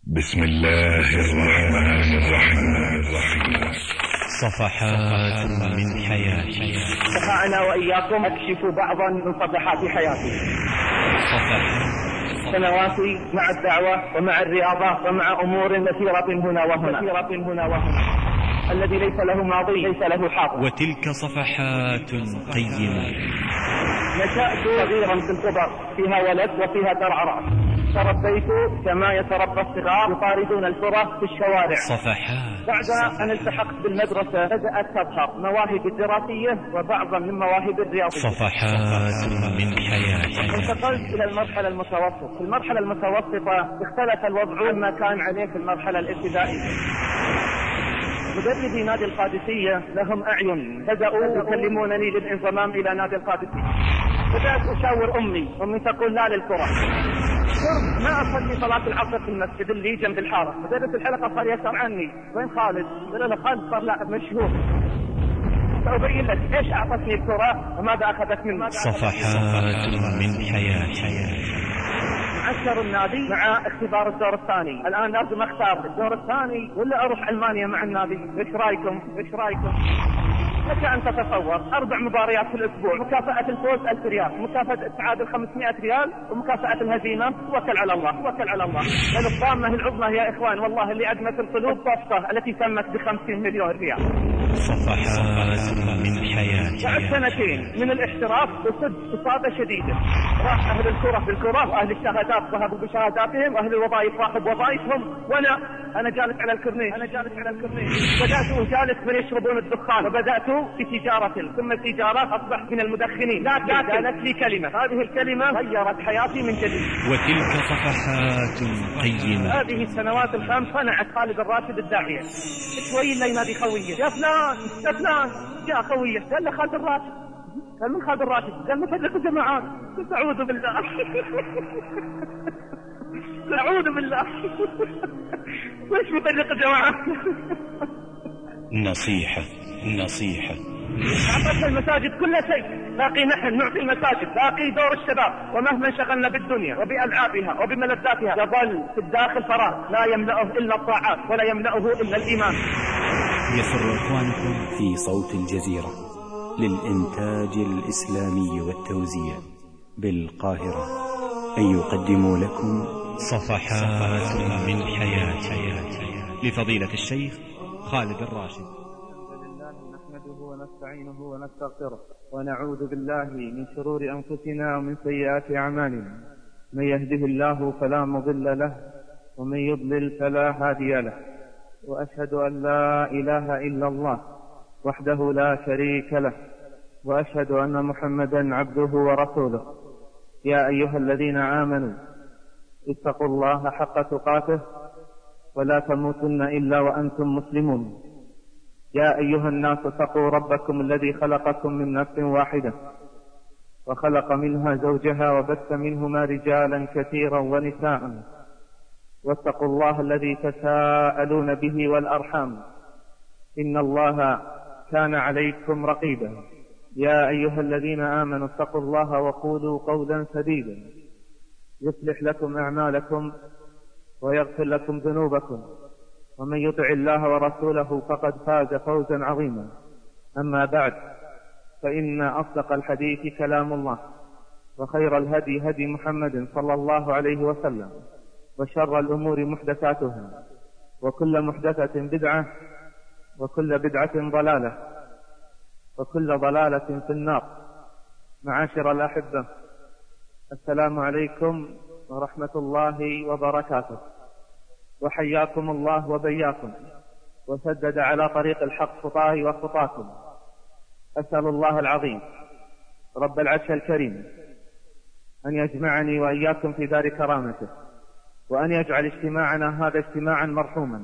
بسم الله الرحمن الرحيم. صفحات من حياتي. استطعنا وإياكم أكشف بعضا من صفحات حياتي. سنواتي مع الدعوة ومع الرياضة ومع أمور كثيرة هنا وهنا. الذي ليس له ماضي ليس له حاضر. وتلك صفحات قيمة. نشأت صغيرا في الكبر، فيها ولد وفيها درع رأس. تربيت كما يتربى الصغار يطاردون الكرة في الشوارع. صفحات. بعد أن التحقت بالمدرسة بدأت تظهر مواهبي الدراسية وبعضا من مواهب الرياضية. صفحات من حياتي. انتقلت إلى المرحلة المتوسطة. في المرحلة المتوسطة اختلف الوضع عما كان عليه في المرحلة الابتدائية. مدربي نادي القادسية لهم أعين، بدأوا يكلمونني للانضمام إلى نادي القادسية. بدأت أشاور أمي تقول لا للكرة. ما أصلي صلاة العصر في المسجد اللي جنب الحارة. مدرس الحلقة صار يسأل عني، وين خالد؟ قال له خالد صار لا مشهور. سأبين لك إيش أعطتني الكرة وماذا أخذت مني. صفحات من حياتي. معسكر النادي مع اختبار الدور الثاني. الآن لازم أختار الدور الثاني ولا أروح ألمانيا مع النادي. إيش رأيكم؟ لك أن تتصور 4 مباريات في الأسبوع، مكافأة الفوز 1000 ريال، مكافأة التعادل 500 ريال، ومكافأة الهزيمة توكل على الله. الضامة العظمى يا إخوان والله اللي أدمت القلوب صفقة التي تمت ب50 مليون ريال. صفحات من حياتي. بعد 2 من الاحتراف أصبت إصابة شديدة. راح أهل الكرة بالكرة، وأهل الشهادات ذهبوا بشهاداتهم، وأهل الوظائف راحوا بوظائفهم، وأنا جالس على الكورنيش. بدأت أجالس من يشربون الدخان، وبدأت بتجارة، ثم التجارات أصبحت من المدخنين. لكن قالت لي كلمة، هذه الكلمة غيرت حياتي من جديد. وتلك صفحات قيمة. هذه السنوات ال5 صنعت خالد الراشد الداعية. شوي اللي ينادي خوية، يا فلان يا خوية. قال له خالد الراشد. قال من خالد الراشد؟ قال مفرق الجماعات. قلت أعوذ بالله. أعوذ بالله. ليش مفرق الجماعات؟ نصيحة. أعطتنا المساجد كل شيء، باقي نحن نعطي المساجد، باقي دور الشباب. ومهما انشغلنا بالدنيا وبألعابها وبملذاتها يظل في الداخل فراغ لا يملأه إلا الطاعات ولا يملأه إلا الإيمان. يسر إخوانكم في صوت الجزيرة للإنتاج الإسلامي والتوزيع بالقاهرة أن يقدموا لكم صفحات من حياتي لفضيلة الشيخ خالد الراشد. نحمده ونستعينه ونستغفره ونعوذ بالله من شرور أنفسنا ومن سيئات أعمالنا. من يهده الله فلا مضل له ومن يضلل فلا هادي له. وأشهد أن لا إله إلا الله وحده لا شريك له، وأشهد أن محمدا عبده ورسوله. يا أيها الذين آمنوا اتقوا الله حق تقاته ولا تموتن إلا وأنتم مسلمون. يا أيها الناس اتقوا ربكم الذي خلقكم من نفس واحدة وخلق منها زوجها وبث منهما رجالا كثيرا ونساء، واتقوا الله الذي تساءلون به والأرحام إن الله كان عليكم رقيبا. يا أيها الذين آمنوا اتقوا الله وقولوا قولا سديدا يصلح لكم أعمالكم ويغفر لكم ذنوبكم، ومن يطع الله ورسوله فقد فاز فوزا عظيما. أما بعد، فإن أصدق الحديث كلام الله، وخير الهدي هدي محمد صلى الله عليه وسلم، وشر الأمور محدثاتها، وكل محدثة بدعة، وكل بدعة ضلالة، وكل ضلالة في النار. معاشر الأحبة، السلام عليكم ورحمة الله وبركاته، وحياكم الله وبياكم، وسدد على طريق الحق خطاي وخطاكم. أسأل الله العظيم رب العرش الكريم أن يجمعني وإياكم في دار كرامته، وأن يجعل اجتماعنا هذا اجتماعا مرحوما،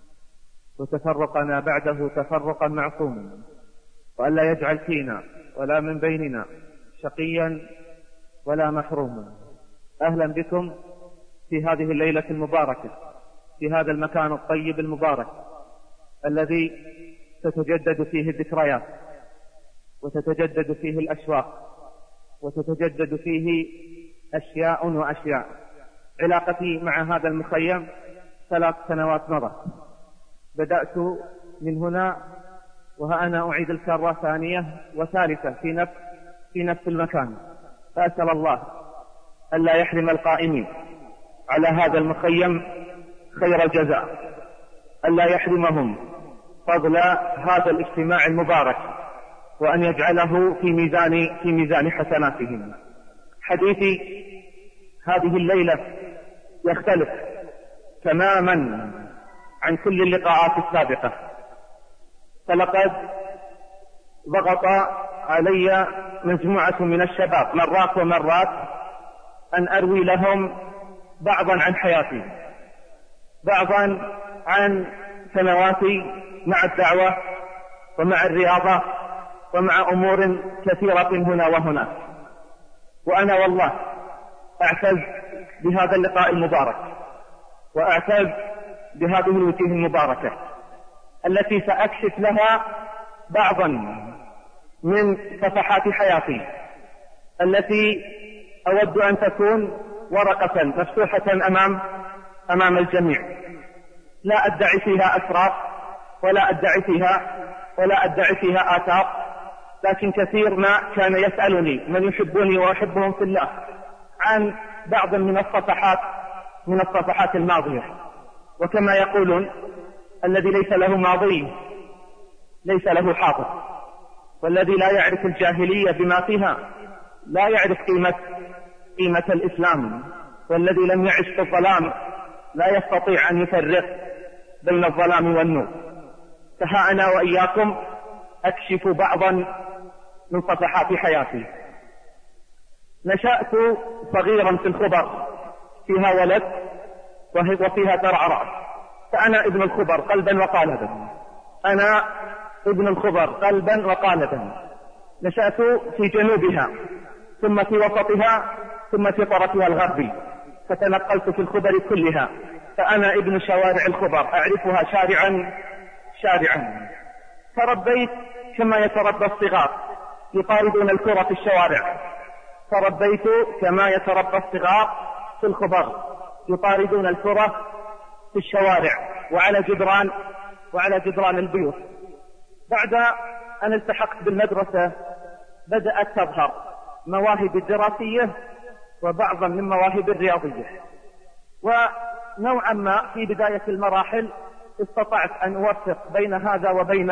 وتفرقنا بعده تفرقا معصوما، وأن لا يجعل فينا ولا من بيننا شقيا ولا محروما. أهلا بكم في هذه الليلة المباركة، في هذا المكان الطيب المبارك الذي تتجدد فيه الذكريات، وتتجدد فيه الأشواق، وتتجدد فيه أشياء وأشياء. علاقتي مع هذا المخيم 3 سنوات مضت. بدأت من هنا وها أنا أعيد الكرة ثانية وثالثة في نفس المكان. فأسأل الله ألا يحرم القائمين على هذا المخيم خير الجزاء، ألا يحرمهم فضل هذا الاجتماع المبارك، وأن يجعله في ميزان حسناتهم. حديثي هذه الليلة يختلف تماما عن كل اللقاءات السابقة، فلقد ضغط علي مجموعة من الشباب مرات ومرات أن أروي لهم بعضا عن حياتي، بعضا عن سنواتي مع الدعوة ومع الرياضة ومع أمور كثيرة هنا وهناك. وأنا والله أعتز بهذا اللقاء المبارك، وأعتز بهذه الوجوه المباركة التي سأكشف لها بعضا من صفحات حياتي التي أود أن تكون ورقة مفتوحة أمام الجميع. لا أدعي فيها أسرار ولا أدعي فيها آثار، لكن كثير ما كان يسألني من يحبني وأحبهم في الله عن بعض من الصفحات الماضية. وكما يقولون الذي ليس له ماضي ليس له حاضر، والذي لا يعرف الجاهلية بما فيها لا يعرف قيمة الإسلام، والذي لم يعش في الظلام لا يستطيع أن يفرق بين الظلام والنور. فها أنا وإياكم أكشف بعضا من صفحات حياتي. نشأت صغيرا في الخبر، فيها ولد وفيها ترعى رأس، فأنا ابن الخبر قلبا وقالبا، أنا ابن الخبر قلبا وقالبا. نشأت في جنوبها ثم في وسطها ثم في طرفها الغربي، فتنقلت في الخبر كلها، فأنا ابن شوارع الخبر أعرفها شارعا. تربيت كما يتربى الصغار يطاردون الكرة في الشوارع، تربيت كما يتربى الصغار في الخبر يطاردون الكرة في الشوارع وعلى جدران البيوت. بعد أن التحقت بالمدرسة بدأت تظهر مواهب الدراسية وبعضا من مواهب الرياضية، ونوعا ما في بداية المراحل استطعت أن أوفق بين هذا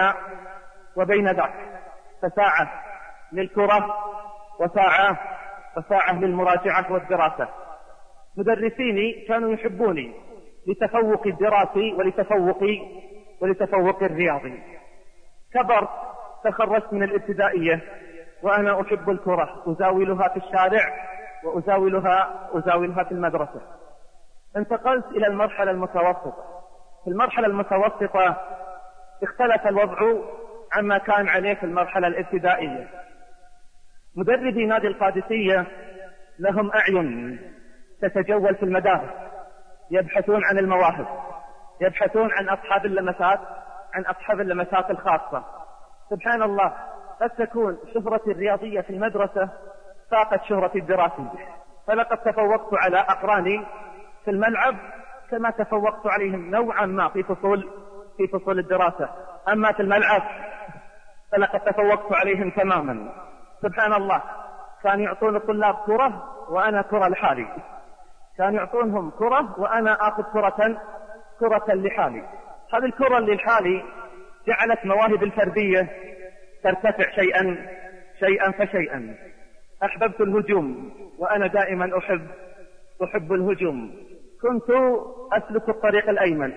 وبين ذاك، فساعة للكرة وساعة للمراجعة والدراسة. مدرسيني كانوا يحبوني لتفوقي الدراسي ولتفوقي الرياضي. كبرت، تخرجت من الابتدائية وأنا أحب الكرة، أزاولها في الشارع وأزاولها في المدرسة. انتقلت إلى المرحلة المتوسطة. في المرحلة المتوسطة اختلف الوضع عما كان عليه في المرحلة الابتدائية. مدربي نادي القادسية لهم أعين تتجول في المدارس، يبحثون عن المواهب، يبحثون عن أصحاب اللمسات الخاصة. سبحان الله، قد تكون شهرتي الرياضية في المدرسة فاقت شهرتي الدراسية، فلقد تفوقت على أقراني في الملعب كما تفوقت عليهم نوعا ما في فصول الدراسة، أما في الملعب فلقد تفوقت عليهم تماما. سبحان الله، كان يعطون الطلاب كرة وأنا كرة لحالي، كان يعطونهم كرة وأنا آخذ كرة لحالي. هذه الكرة اللي لحالي جعلت مواهب الفردية ترتفع شيئا فشيئا. أحببت الهجوم وأنا دائما أحب الهجوم. كنت أسلك الطريق الأيمن،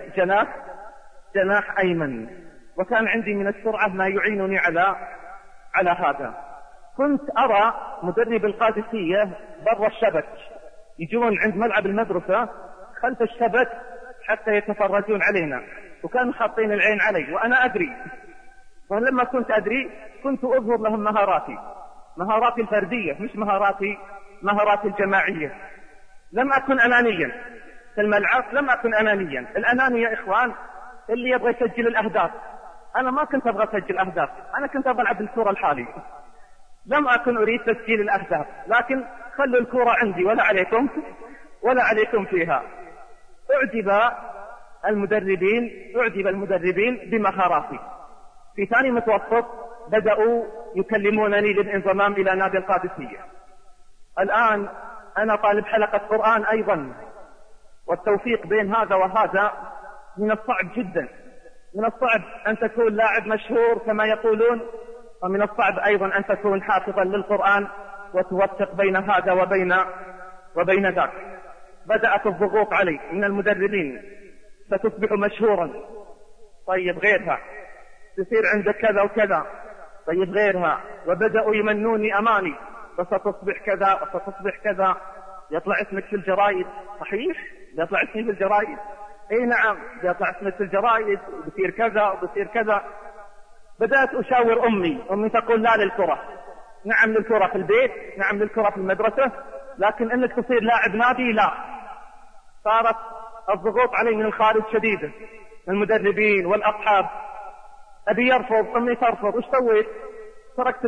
جناح أيمن، وكان عندي من السرعة ما يعينني على هذا. كنت أرى مدرب القادسية برا الشبك، يجون عند ملعب المدرسة خلف الشبك حتى يتفرجون علينا، وكانوا حاطين العين علي وأنا أدري. ولما كنت أدري كنت أظهر لهم مهاراتي الفردية، مش مهاراتي الجماعية. لم أكن أنانيا في الملعب، لم أكن أنانيا. الأناني يا إخوان اللي يبغى يسجل الأهداف، أنا ما كنت أبغى أسجل أهداف، أنا كنت أبغى ألعب الكرة لحالي. لم أكن أريد تسجيل الأهداف، لكن خلوا الكرة عندي ولا عليكم فيها. أعجب المدربين بمهاراتي. في ثاني متوسط بدأوا يكلمونني للانضمام إلى نادي القادسية. الآن أنا طالب حلقة قرآن أيضا، والتوفيق بين هذا وهذا من الصعب جدا. من الصعب أن تكون لاعب مشهور كما يقولون، ومن الصعب أيضا أن تكون حافظا للقرآن وتوفق بين هذا وبين ذاك. بدأت الضغوط علي من المدربين: ستصبح مشهورا، طيب غيرها، تصير عندك كذا وكذا، طيب غيرها. وبدأوا يمنوني أماني: فستصبح كذا وستصبح كذا، يطلع اسمك في الجرائد. صحيح يطلع اسمي في الجرائد، اي نعم يطلع اسمك في الجرائد، وبصير كذا وبصير كذا. بدأت أشاور أمي تقول لا للكرة، نعم للكرة في البيت، نعم للكرة في المدرسة، لكن انك تصير لاعب نادي لا. صارت الضغوط علي من الخارج شديدة، المدربين والأصحاب. أبي يرفض، أمي ترفض. وش سويت؟ تركت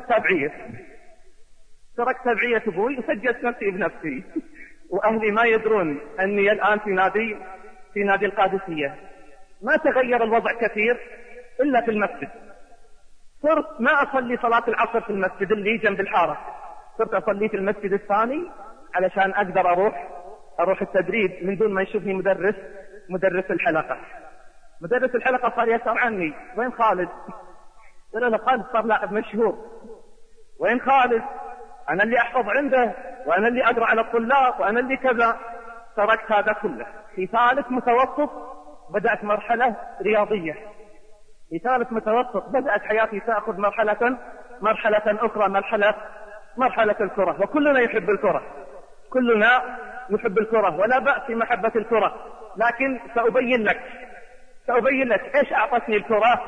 تبعية أبوي وسجلت نفسي بنفسي. وأهلي ما يدرون أني الآن في نادي القادسية. ما تغير الوضع كثير إلا في المسجد. صرت ما أصلي صلاة العصر في المسجد اللي جنب الحارة، صرت أصلي في المسجد الثاني علشان أقدر أروح التدريب من دون ما يشوفني مدرس الحلقة. مدرس الحلقة صار يسأل عني: وين خالد؟ قلت له: خالد صار لاعب مشهور. وين خالد؟ أنا اللي أحفظ عنده، وأنا اللي أقرأ على الطلاب، وأنا اللي كذا. تركت هذا كله. في ثالث متوسط بدأت مرحلة رياضية. في ثالث متوسط بدأت حياتي تأخذ مرحلة أخرى، مرحلة الكرة. وكلنا يحب الكرة، كلنا يحب الكرة، ولا بأس في محبة الكرة. لكن سأبين لك إيش أعطتني الكرة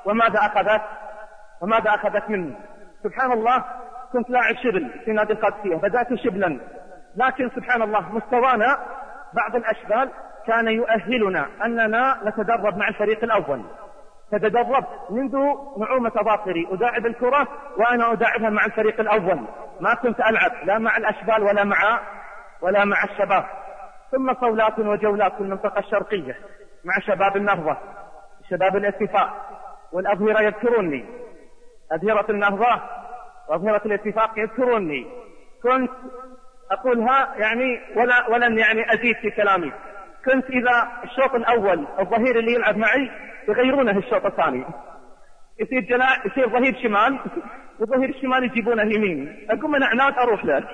وماذا أخذت مني. سبحان الله، كنت لاعب شبل في نادي القادسية، بدأت شبلا، لكن سبحان الله مستوانا بعض الأشبال كان يؤهلنا أننا نتدرب مع الفريق الأول. تدربت منذ نعومة أظافري أداعب الكرة وأنا أداعبها مع الفريق الأول. ما كنت ألعب لا مع الأشبال ولا مع الشباب. ثم صولات وجولات في المنطقة الشرقية مع شباب النهضة، شباب الاتفاق والأظهرة يذكروني، أظهرة النهضة وأظهرة الاتفاق يذكروني. كنت أقولها يعني ولن يعني أزيد في كلامي. كنت إذا الشوط الأول الظهير اللي يلعب معي يغيرونه الشوط الثاني، يصير ظهير شمال، وظهير الشمال يجيبونه يمين. أقوم أنا عناد أروح له،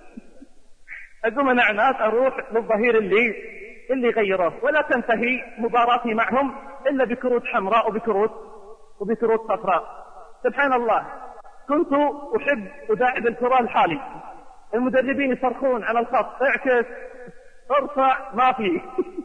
أروح للظهير اللي غيره. ولا تنتهي مباراتي معهم إلا بكروت حمراء وبكروت صفراء. سبحان الله، كنت أحب أداعب الكرة الحالي. المدربين يصرخون على الخط: اعكس، ارفع، ما فيه.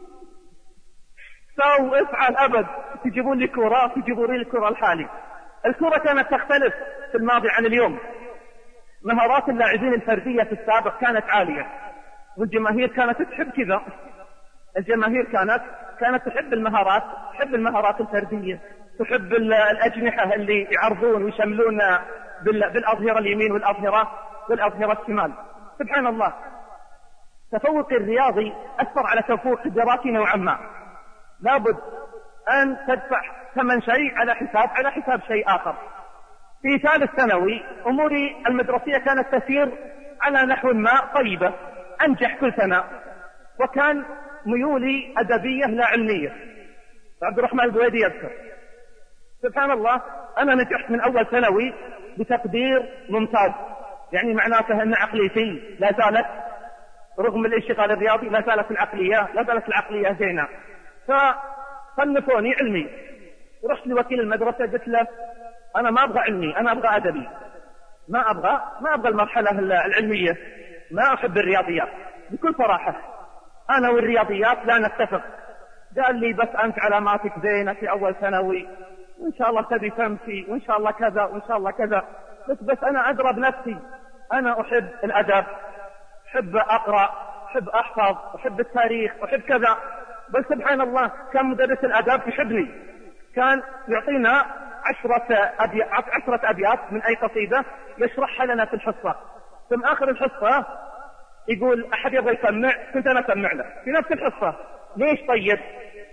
سو، افعل، أبد. تجيبون لي الكرة الحالي. الكرة كانت تختلف في الماضي عن اليوم. مهارات اللاعبين الفردية في السابق كانت عالية، والجماهير كانت تحب كذا. الجماهير كانت تحب المهارات الفردية، تحب الأجنحة اللي يعرضون ويشملون بالأظهرة اليمين والأظهرة الشمال. سبحان الله، تفوق الرياضي أثر على تفوق الدراسي نوعا ما. لابد أن تدفع ثمن شيء على حساب شيء آخر. في ثالث ثانوي أموري المدرسية كانت تسير على نحو ما طيبة، أنجح كل سنة، وكان ميولي أدبية لا علمية. عبد الرحمن البويدي يذكر. سبحان الله، أنا نجحت من أول ثانوي بتقدير ممتاز، يعني معناته أن عقليتي لا زالت رغم الانشغال الرياضي لا زالت العقلية زينة. فصنفوني علمي. رحت لوكيل المدرسة قلت له: أنا ما أبغى علمي، أنا أبغى أدبي، ما أبغى المرحلة العلمية، ما أحب الرياضيات. بكل صراحة أنا والرياضيات لا نتفق. قال لي: بس أنت علاماتك زينة في أول ثانوي، وإن شاء الله تبي تمشي، وإن شاء الله كذا وإن شاء الله كذا. بس أنا أدرى بنفسي، أنا أحب الأدب، أحب أقرأ، أحب أحفظ، أحب التاريخ، أحب كذا. بل سبحان الله، كان مدرس الأدب يحبني، كان يعطينا 10 أبيات من أي قصيدة يشرحها لنا في الحصة. ثم آخر الحصة يقول: أحد يبغى يسمع؟ كنت أنا أسمع له في نفس الحصة. ليش؟ طيب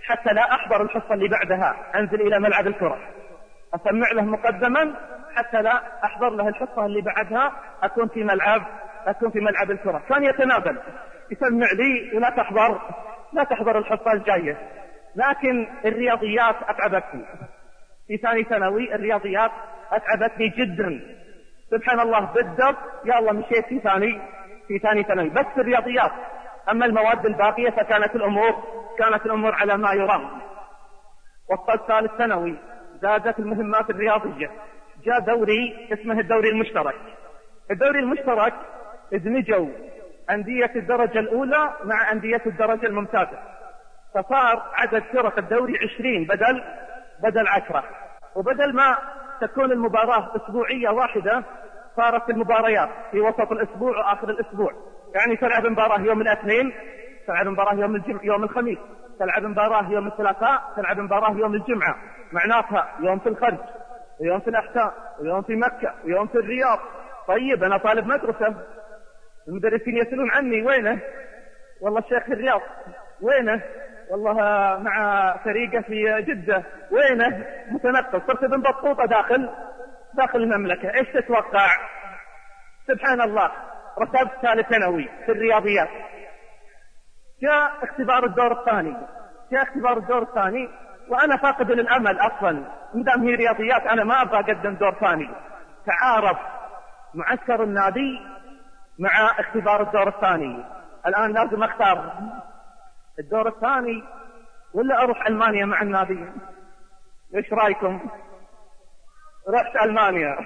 حتى لا أحضر الحصة اللي بعدها أنزل إلى ملعب الكرة، أسمع له مقدما حتى لا أحضر له الحصة اللي بعدها أكون في ملعب الكرة. كان يتنازل، يسمع لي ولا تحضر الحصة الجاية. لكن الرياضيات أتعبتني في ثاني ثانوي، الرياضيات أتعبتني جدا. سبحان الله، بالضبط يا الله مشيت في ثاني ثانوي بس الرياضيات. أما المواد الباقية فكانت الأمور على ما يرام. وصلت ثالث ثانوي، زادت المهمات الرياضية، جاء دوري اسمه الدوري المشترك. الدوري المشترك ادمجوا أندية الدرجة الأولى مع أندية الدرجة الممتازة، فصار عدد فرق الدوري 20 بدل 10. وبدل ما تكون المباراة أسبوعية واحدة صارت المباريات في وسط الأسبوع وآخر الأسبوع. يعني تلعب مباراة يوم الاثنين، تلعب مباراة يوم الخميس، تلعب مباراة يوم الثلاثاء، تلعب مباراة يوم الجمعة. معناتها يوم في الخرج ويوم في الأحساء ويوم في مكة ويوم في الرياض. طيب أنا طالب مدرسة، المدرسين يسألون عني وينه؟ والله الشيخ في الرياض. وينه؟ والله مع فريقه في جدة. وينه؟ متنقل. صرت ابن بطوطة داخل المملكة. ايش تتوقع؟ سبحان الله، رتبت ثالث ثانوي في الرياضيات. جاء اختبار الدور الثاني وانا فاقد للامل اصلا، مدام هي رياضيات انا ما ابغى اقدم دور ثاني. تعارف معسكر النادي مع اختبار الدور الثاني. الان لازم اختار الدور الثاني ولا اروح المانيا مع النادي. ايش رايكم؟ رحت المانيا.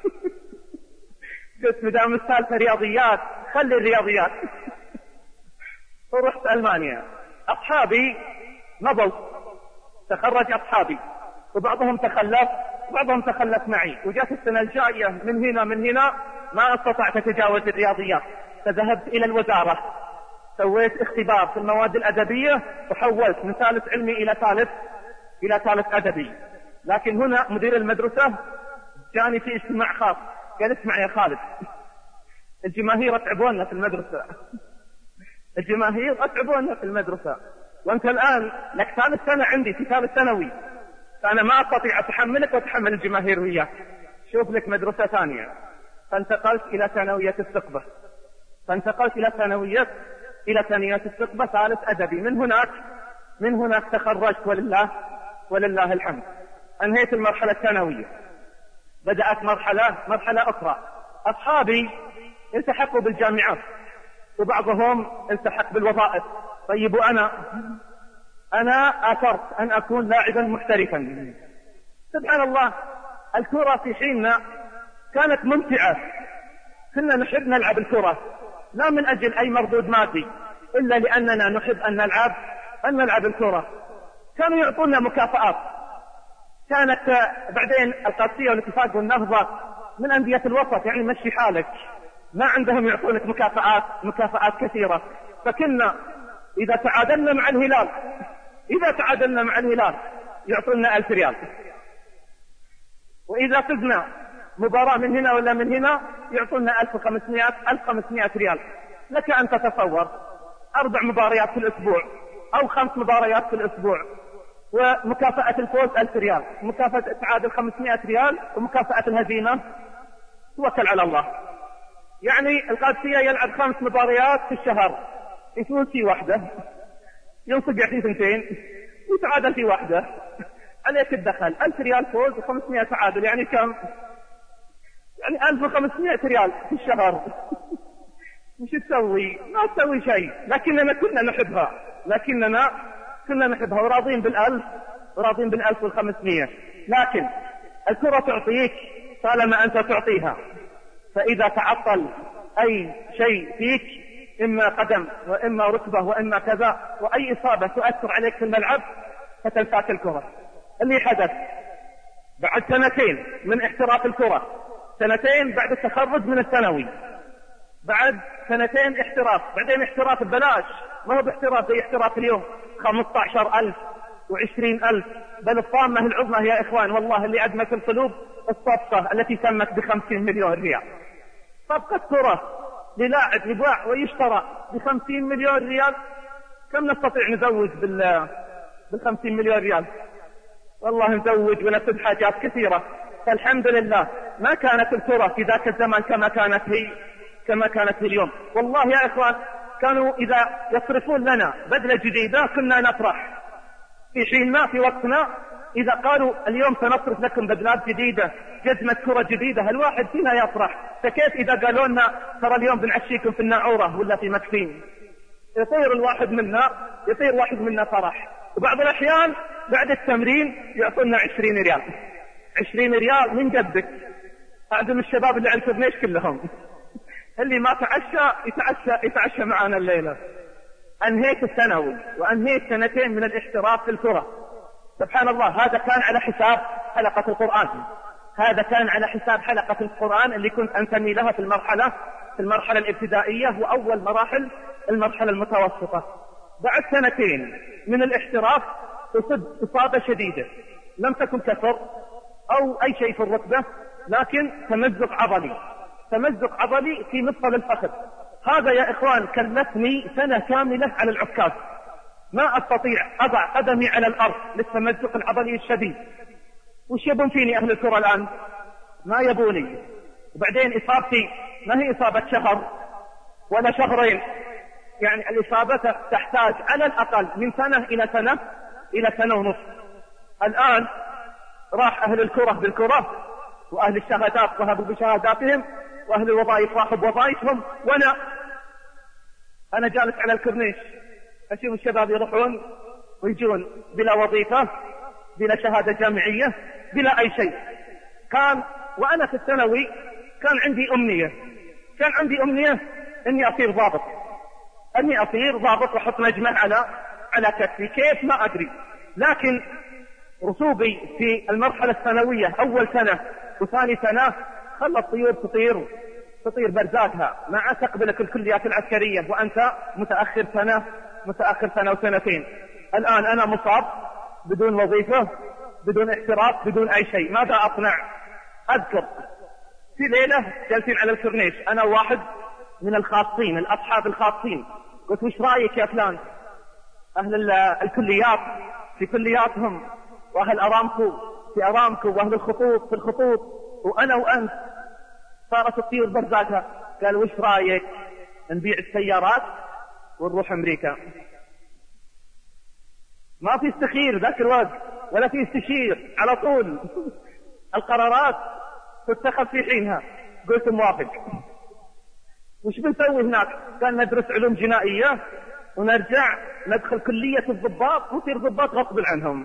قلت مدام السالفه رياضيات خلي الرياضيات. ورحت المانيا. اصحابي مضوا، تخرج اصحابي وبعضهم تخلف معي. وجات السنه الجايه من هنا ما استطعت اتجاوز الرياضيات، فذهبت الى الوزاره، سويت اختبار في المواد الادبيه وحولت من ثالث علمي الى ثالث ادبي. لكن هنا مدير المدرسه جاني في اجتماع خاص، قال اسمع يا خالد، الجماهير اتعبونا في المدرسه، وانت الان لك ثالث سنه عندي في ثالث ثانوي، فانا ما استطيع اتحملك واتحمل الجماهير وياك، شوف لك مدرسه ثانيه. فانتقلت الى ثانويه الثقبه ثالث ادبي. من هناك تخرجت ولله الحمد. انهيت المرحله الثانويه، بدات مرحله اخرى. اصحابي التحقوا بالجامعات وبعضهم التحق بالوظائف. طيب وانا اثرت ان اكون لاعبا محترفا. سبحان الله، الكرة في حيننا كانت ممتعة، كنا نحب نلعب الكرة لا من اجل اي مردود مادي، الا لاننا نحب ان نلعب الكرة. كانوا يعطونا مكافآت. كانت بعدين القادسية والاتفاق والنهضة من أندية الوسط، يعني مشي حالك، ما عندهم يعطونك مكافآت كثيرة. فكنا إذا تعادلنا مع الهلال يعطونا 1000 ريال، وإذا فزنا مباراة من هنا ولا من هنا يعطونا 1500 ريال. لك أن تتصور 4 مباريات في الأسبوع أو 5 مباريات في الأسبوع، ومكافأة الفوز 1000 ريال، مكافأة التعادل 500 ريال، ومكافأة الهزيمة توكل على الله. يعني القادسية يلعب 5 مباريات في الشهر، يفوز في واحدة، ينصقع في 2، يتعادل في واحدة، عليك الدخل 1000 ريال فوز و500 تعادل، يعني كم؟ يعني 1500 ريال في الشهر. مش تسوي؟ ما تسوي شيء، لكننا كنا نحبها وراضين بال1500. لكن الكرة تعطيك طالما أنت تعطيها، فإذا تعطل أي شيء فيك، إما قدم وإما ركبة وإما كذا، وأي إصابة تؤثر عليك في الملعب، فتنفاك الكرة. اللي حدث بعد 2 من احتراف الكرة، 2 بعد التخرج من الثانوي، بعد 2 احتراف، بعدين احتراف ببلاش، ما هو باحتراف زي احتراف اليوم 15,000 و20,000، بل الطامة العظمى يا إخوان والله اللي أدمت القلوب الصفقة التي تمت ب50 مليون ريال. صفقة كرة للاعب يباع ويشترى ب50 مليون ريال. كم نستطيع نزوج ب50 مليون ريال، والله نزوج ونفذ حاجات كثيرة. فالحمد لله ما كانت الكرة في ذاك الزمان كما كانت هي اليوم. والله يا إخوان كانوا إذا يصرفون لنا بدلة جديدة كنا نفرح، في حين ما في وقتنا إذا قالوا اليوم سنصرف لكم بدلات جديدة، جزمة كرة جديدة، الواحد فينا يفرح. فكيف إذا قالوا لنا ترى اليوم بنعشيكم في الناعورة ولا في مكفين؟ يطير واحد منا فرح. وبعض الأحيان بعد التمرين يعطونا 20 ريال. 20 ريال من قدك. أعدم الشباب اللي على الكورنيش كلهم اللي ما تعشى يتعشى معنا الليلة. أنهيت الثانوي وأنهيت 2 سنين من الاحتراف في الكرة. سبحان الله، هذا كان على حساب حلقة القرآن. هذا كان على حساب حلقة القرآن اللي كنت أنتمي لها في المرحلة الابتدائية وأول مراحل المرحلة المتوسطة. بعد 2 سنين من الاحتراف أصبت إصابة شديدة، لم تكن كسر أو أي شيء في الركبة، لكن تمزق عضلي في مفصل الفخذ. هذا يا إخوان كلفني 1 سنة كاملة على العكاز، ما أستطيع أضع قدمي على الأرض للتمزق العضلي الشديد. وش يبون فيني أهل الكرة الآن؟ ما يبوني. وبعدين إصابتي ما هي إصابة شهر ولا شهرين، يعني الإصابة تحتاج على الأقل من 1 سنة إلى 1.5 سنة. الآن راح أهل الكرة بالكرة، وأهل الشهادات ذهبوا بشهاداتهم، وأهل الوظائف راحوا بوظائفهم، وأنا جالس على الكورنيش أشوف الشباب يروحون ويجون بلا وظيفة، بلا شهادة جامعية، بلا أي شيء. وأنا في الثانوي كان عندي أمنية أني أصير ضابط وأحط نجمة على كتفي. كيف ما أدري، لكن رسوبي في المرحلة الثانوية أول سنة وثاني سنة خلى الطيور تطير برزاتها مع تقبلك الكليات العسكرية، وأنت متأخر سنة و2 الآن أنا مصاب بدون وظيفة، بدون احتراف، بدون أي شيء. ماذا أصنع؟ أذكر في ليلة جالسين على الكورنيش أنا واحد من الأصحاب الخاصين، قلت وش رأيك يا فلان؟ أهل الكليات في كلياتهم، وأهل أرامكو في أرامكو، وأهل الخطوط في الخطوط، وأنا وأنت صارت تطير برزاتها. قال وش رأيك نبيع السيارات ونروح أمريكا؟ ما في استخير ذاك الوقت ولا في استشير، على طول القرارات تتخذ في حينها. قلت موافق. وش بنسوي هناك؟ قال ندرس علوم جنائية ونرجع ندخل كلية الضباط ونصير ضباط غصب عنهم.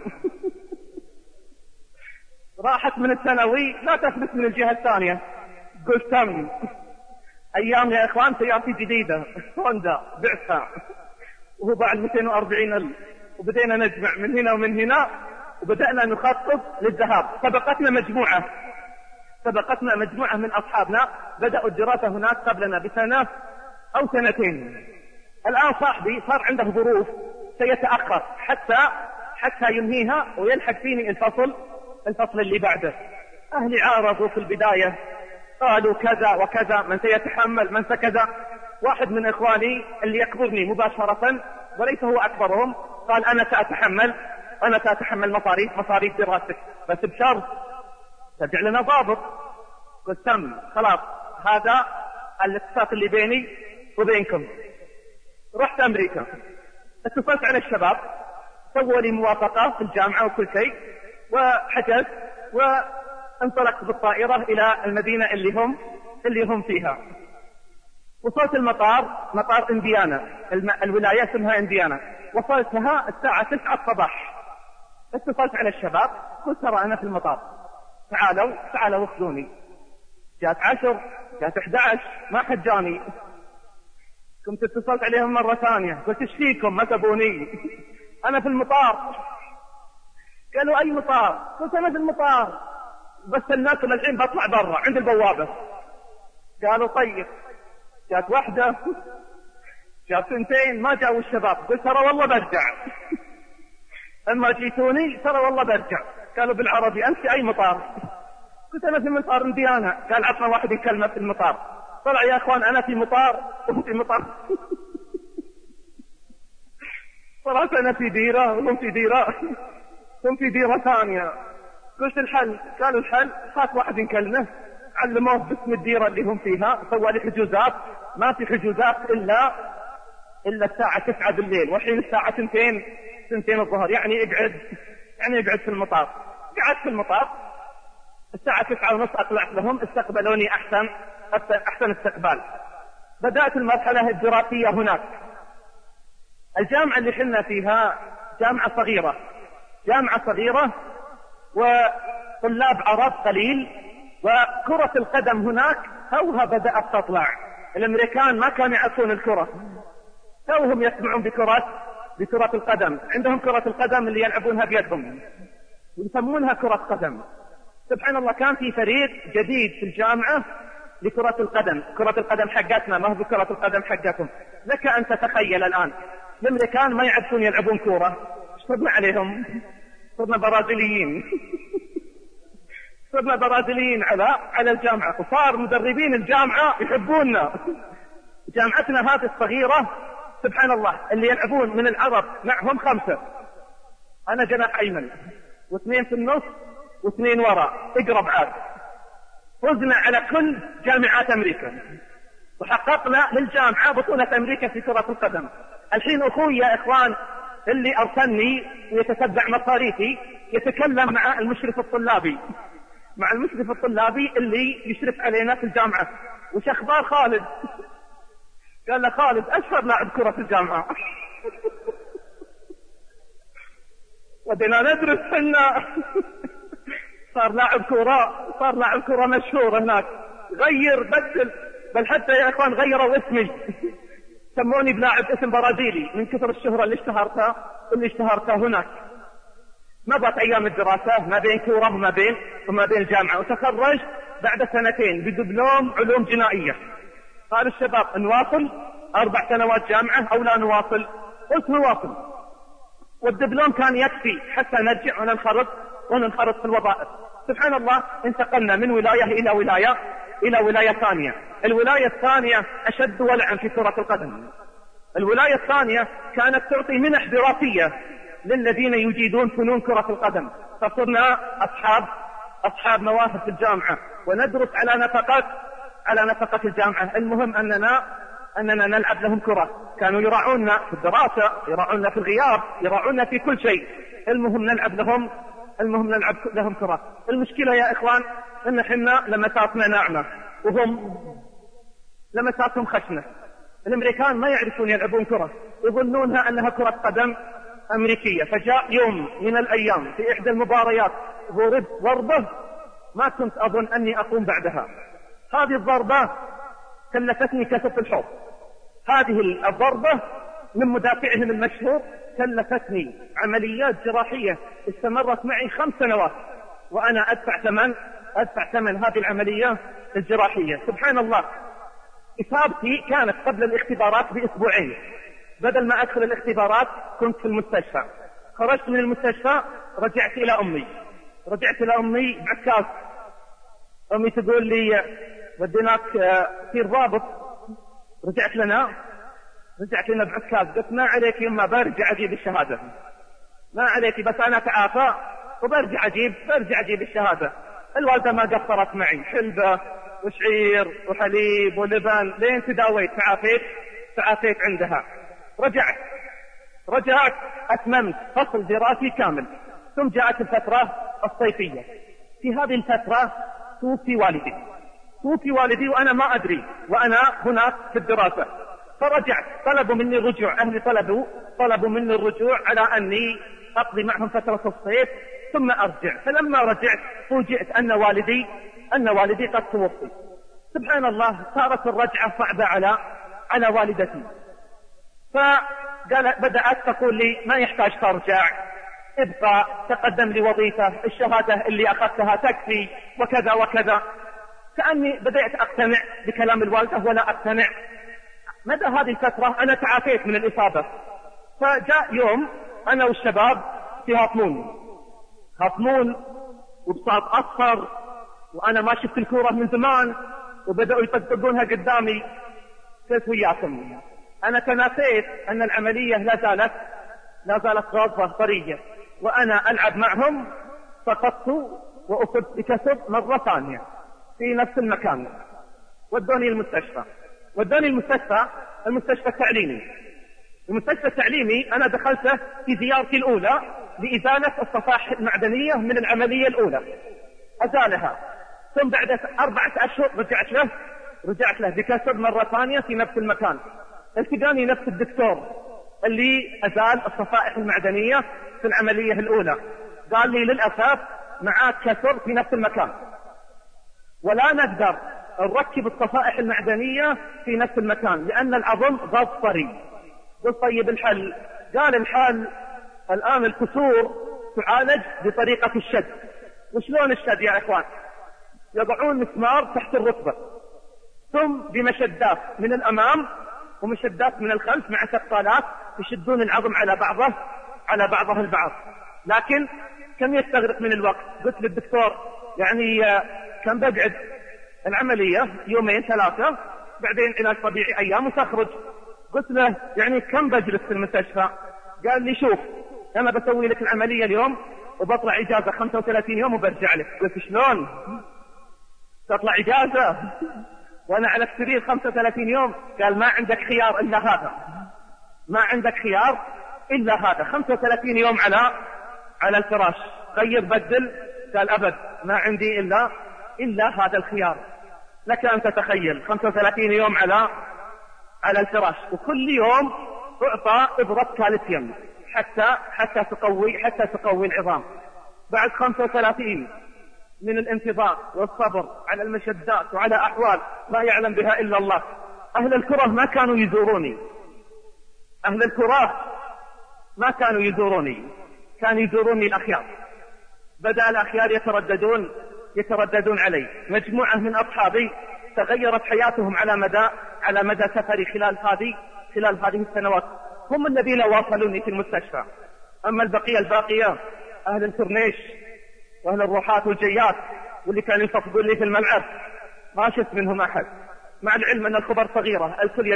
راحت من الثانوي لا تثبت من الجهة الثانية. قلت تم. أيام يا إخوان سيارتي جديدة هوندا بعتها وهو بعد 240,000، وبدينا نجمع من هنا ومن هنا، وبدأنا نخطط للذهاب. سبقتنا مجموعة من أصحابنا بدأوا الدراسة هناك قبلنا ب1 أو 2. الآن صاحبي صار عنده ظروف سيتأخر حتى ينهيها ويلحق فيني الفصل اللي بعده. أهلي عارضوا في البداية، قالوا كذا وكذا، من سيتحمل، من سكذا. واحد من إخواني اللي يكبرني مباشرة وليس هو أكبرهم قال أنا سأتحمل مصاريف دراستك، بس بشرط ترجع لنا ضابط. قلت تم، خلاص هذا الاتفاق اللي بيني وبينكم. رحت أمريكا، اتصلت على الشباب، سووا لي موافقة في الجامعة وكل شيء، وحجزت وانطلقت بالطائرة إلى المدينة اللي هم فيها. وصلت المطار، مطار إنديانا، الولاية اسمها إنديانا. وصلتها الساعة 9 الصباح. اتصلت على الشباب قلت ترى أنا في المطار، تعالوا اخذوني. جات 10، جات 11، ما حد جاني. كنت اتصلت عليهم مرة ثانية قلت ايش فيكم ما تبوني؟ أنا في المطار. قالوا أي مطار؟ قلت أنا في المطار، بس الناكم الحين بطلع برا عند البوابة. قالوا طيب. جات 1، جات 2، ما جاءوا الشباب. قلت ترى والله برجع. أما جيتوني ترى والله برجع. قالوا بالعربي أنت في أي مطار؟ قلت أنا في مطار إنديانا. قال عطنا واحد يكلمه في المطار. طلع يا أخوان أنا في مطار وهو في مطار. صراحة أنا في ديرة وهم في ديرة، هم في ديرة ثانية. قلت الحل، قالوا الحل هات واحد نكلمه، علموه باسم الديرة اللي هم فيها، سوى لي حجوزات، ما في حجوزات إلا الساعة 9 بالليل، والحين الساعة 2 الظهر، يعني اقعد في المطار. قعدت في المطار الساعة 9:30 أطلعت لهم، استقبلوني أحسن استقبال. بدأت المرحلة الدراسية هناك. الجامعة اللي حنا فيها جامعة صغيرة وطلاب عرب قليل، وكرة القدم هناك توها بدأت تطلع. الأمريكان ما كانوا يعرفون الكرة، توهم يسمعون بكرة القدم. عندهم كرة القدم اللي يلعبونها بيدهم يسمونها كرة قدم. سبحان الله، كان في فريق جديد في الجامعة لكرة القدم. كرة القدم حقتنا ما هو بكرة القدم حقتهم. لك أن تتخيل الآن الأمريكان ما يعرفون يلعبون كورة، صرنا عليهم، صرنا برازيليين على الجامعة، وصار مدربين الجامعة يحبوننا. جامعتنا هذه الصغيرة سبحان الله اللي يلعبون من العرب معهم 5، أنا جناح أيمن، و2 في النص و2 وراء، اقرب عاد. فزنا على كل جامعات أمريكا، وحققنا للجامعة بطولة أمريكا في كرة القدم. الحين أخوي يا إخوان اللي أرسلني ويتتبع مصاريفي يتكلم مع المشرف الطلابي اللي يشرف علينا في الجامعة، وش أخبار خالد؟ قال له خالد أشهر لاعب كرة في الجامعة. ودينا ندرس حنا، صار لاعب كرة مشهور هناك، غير بدل، بل حتى يا إخوان غيروا اسمي، سموني بلاعب اسم برازيلي من كثر الشهرة اللي اشتهرتها هناك. مضت أيام الدراسة ما بين كورة وما بين الجامعة، وتخرجت بعد 2 بدبلوم علوم جنائية. قال الشباب نواصل 4 سنوات جامعة أو لا نواصل؟ قلت نواصل، والدبلوم كان يكفي حتى نرجع وننخرط في الوظائف. سبحان الله، انتقلنا من ولاية إلى ولاية ثانية. الولاية الثانية أشد ولعا في كرة القدم. الولاية الثانية كانت تعطي منح دراسية للذين يجيدون فنون كرة القدم، فصرنا أصحاب مواهب في الجامعة وندرس على نفقة الجامعة. المهم أننا نلعب لهم كرة، كانوا يراعونا في الدراسة، يراعونا في الغياب، يراعونا في كل شيء. المهم نلعب لهم كرة. المشكلة يا إخوان أن حنا لمساتنا ناعمة وهم لمساتهم خشنة. الأمريكان ما يعرفون يلعبون كرة، يظنونها أنها كرة قدم أمريكية. فجاء يوم من الأيام في إحدى المباريات ضربت ضربة ما كنت أظن أني أقوم بعدها. هذه الضربة كلفتني كسف الحوض. هذه الضربة من مدافعهم المشهور كلفتني عمليات جراحية استمرت معي 5 سنوات، وأنا أدفع ثمن هذه العملية الجراحية. سبحان الله، إصابتي كانت قبل الاختبارات ب2 بدل ما أدخل الاختبارات كنت في المستشفى. خرجت من المستشفى رجعت إلى أمي بعكاز. أمي تقول لي وديناك في الضابط. رجعت لنا بعكاز. قلت ما عليك يما، برجع أجيب الشهادة، ما عليك، بس أنا تعافى وبرجع أجيب الشهادة. الوالدة ما قصرت معي، حلبة وشعير وحليب ولبن لين تداويت، تعافيت عندها. رجعت أتممت فصل دراسي كامل. ثم جاءت الفترة الصيفية. في هذه الفترة توفي والدي وأنا ما أدري، وأنا هناك في الدراسة. فرجعت، طلبوا مني الرجوع، أهلي طلبوا مني الرجوع على أني أقضي معهم فترة الصيف ثم أرجع. فلما رجعت فوجئت أن والدي قد توفي. سبحان الله، صارت الرجعة صعبة على والدتي. بدأت تقول لي ما يحتاج ترجع، ابقى، تقدم لي وظيفة، الشهادة اللي أخذتها تكفي، وكذا وكذا. كأني بدأت أقتنع بكلام الوالدة ولا أقتنع. مدى هذه الفترة أنا تعافيت من الإصابة. فجاء يوم أنا والشباب في هاطمون وبساط أصفر، وأنا ما شفت الكورة من زمان، وبدأوا يطبقونها قدامي. قلت وياكم، أنا تناسيت أن العملية لا زالت غاضة طرية، وأنا ألعب معهم سقطت وأصبت بكسر مرة ثانية في نفس المكان. ودوني المستشفى. المستشفى التعليمي. المستشفى التعليمي أنا دخلته في زيارتي الأولى لإزالة الصفائح المعدنية من العملية الأولى، أزالها. ثم بعد 4 أشهر رجعت له بكسر مرة ثانية في نفس المكان. التقاني نفس الدكتور اللي أزال الصفائح المعدنية في العملية الأولى، قال لي للأسف معاك كسر في نفس المكان ولا نقدر نركب الصفائح المعدنية في نفس المكان لأن العظم غاض طري. قلت طيب الحل؟ قال الحل الآن الكسور تعالج بطريقة الشد. وشلون الشد يا إخوان؟ يضعون مسمار تحت الركبة ثم بمشدات من الأمام ومشدات من الخلف مع ثقالات يشدون العظم على بعضه البعض. لكن كم يستغرق من الوقت؟ قلت للدكتور يعني كم بقعد العملية 2-3 بعدين علاج طبيعي أيام وتخرج. قلت له يعني كم بجلس في المستشفى؟ قال لي شوف أنا بسوي لك العملية اليوم وبطلع إجازة 35 يوم وبرجع لك. قلت شلون تطلع إجازة وأنا على السرير 35 يوم؟ قال ما عندك خيار إلا هذا، ما عندك خيار إلا هذا، 35 يوم على الفراش، غير بدل. قال أبد ما عندي إلا هذا الخيار. لك أن تتخيل 35 يوم على الفراش، وكل يوم أعطى إبرة كالسيوم حتى تقوي العظام. بعد 35 من الانتظار والصبر على المشدات وعلى أحوال لا يعلم بها إلا الله، أهل الكرة ما كانوا يزوروني، أهل الكرة ما كانوا يزوروني، كانوا يزوروني الأخيار. بدأ الأخيار يترددون علي. مجموعة من أصحابي تغيرت حياتهم على مدى سفري خلال هذه السنوات، هم الذين واصلوني في المستشفى. أما الباقية أهل الكورنيش وأهل الروحات والجيات واللي كانوا يصفقون لي في الملعب ما شفت منهم أحد، مع العلم أن الخبر صغيرة، الكل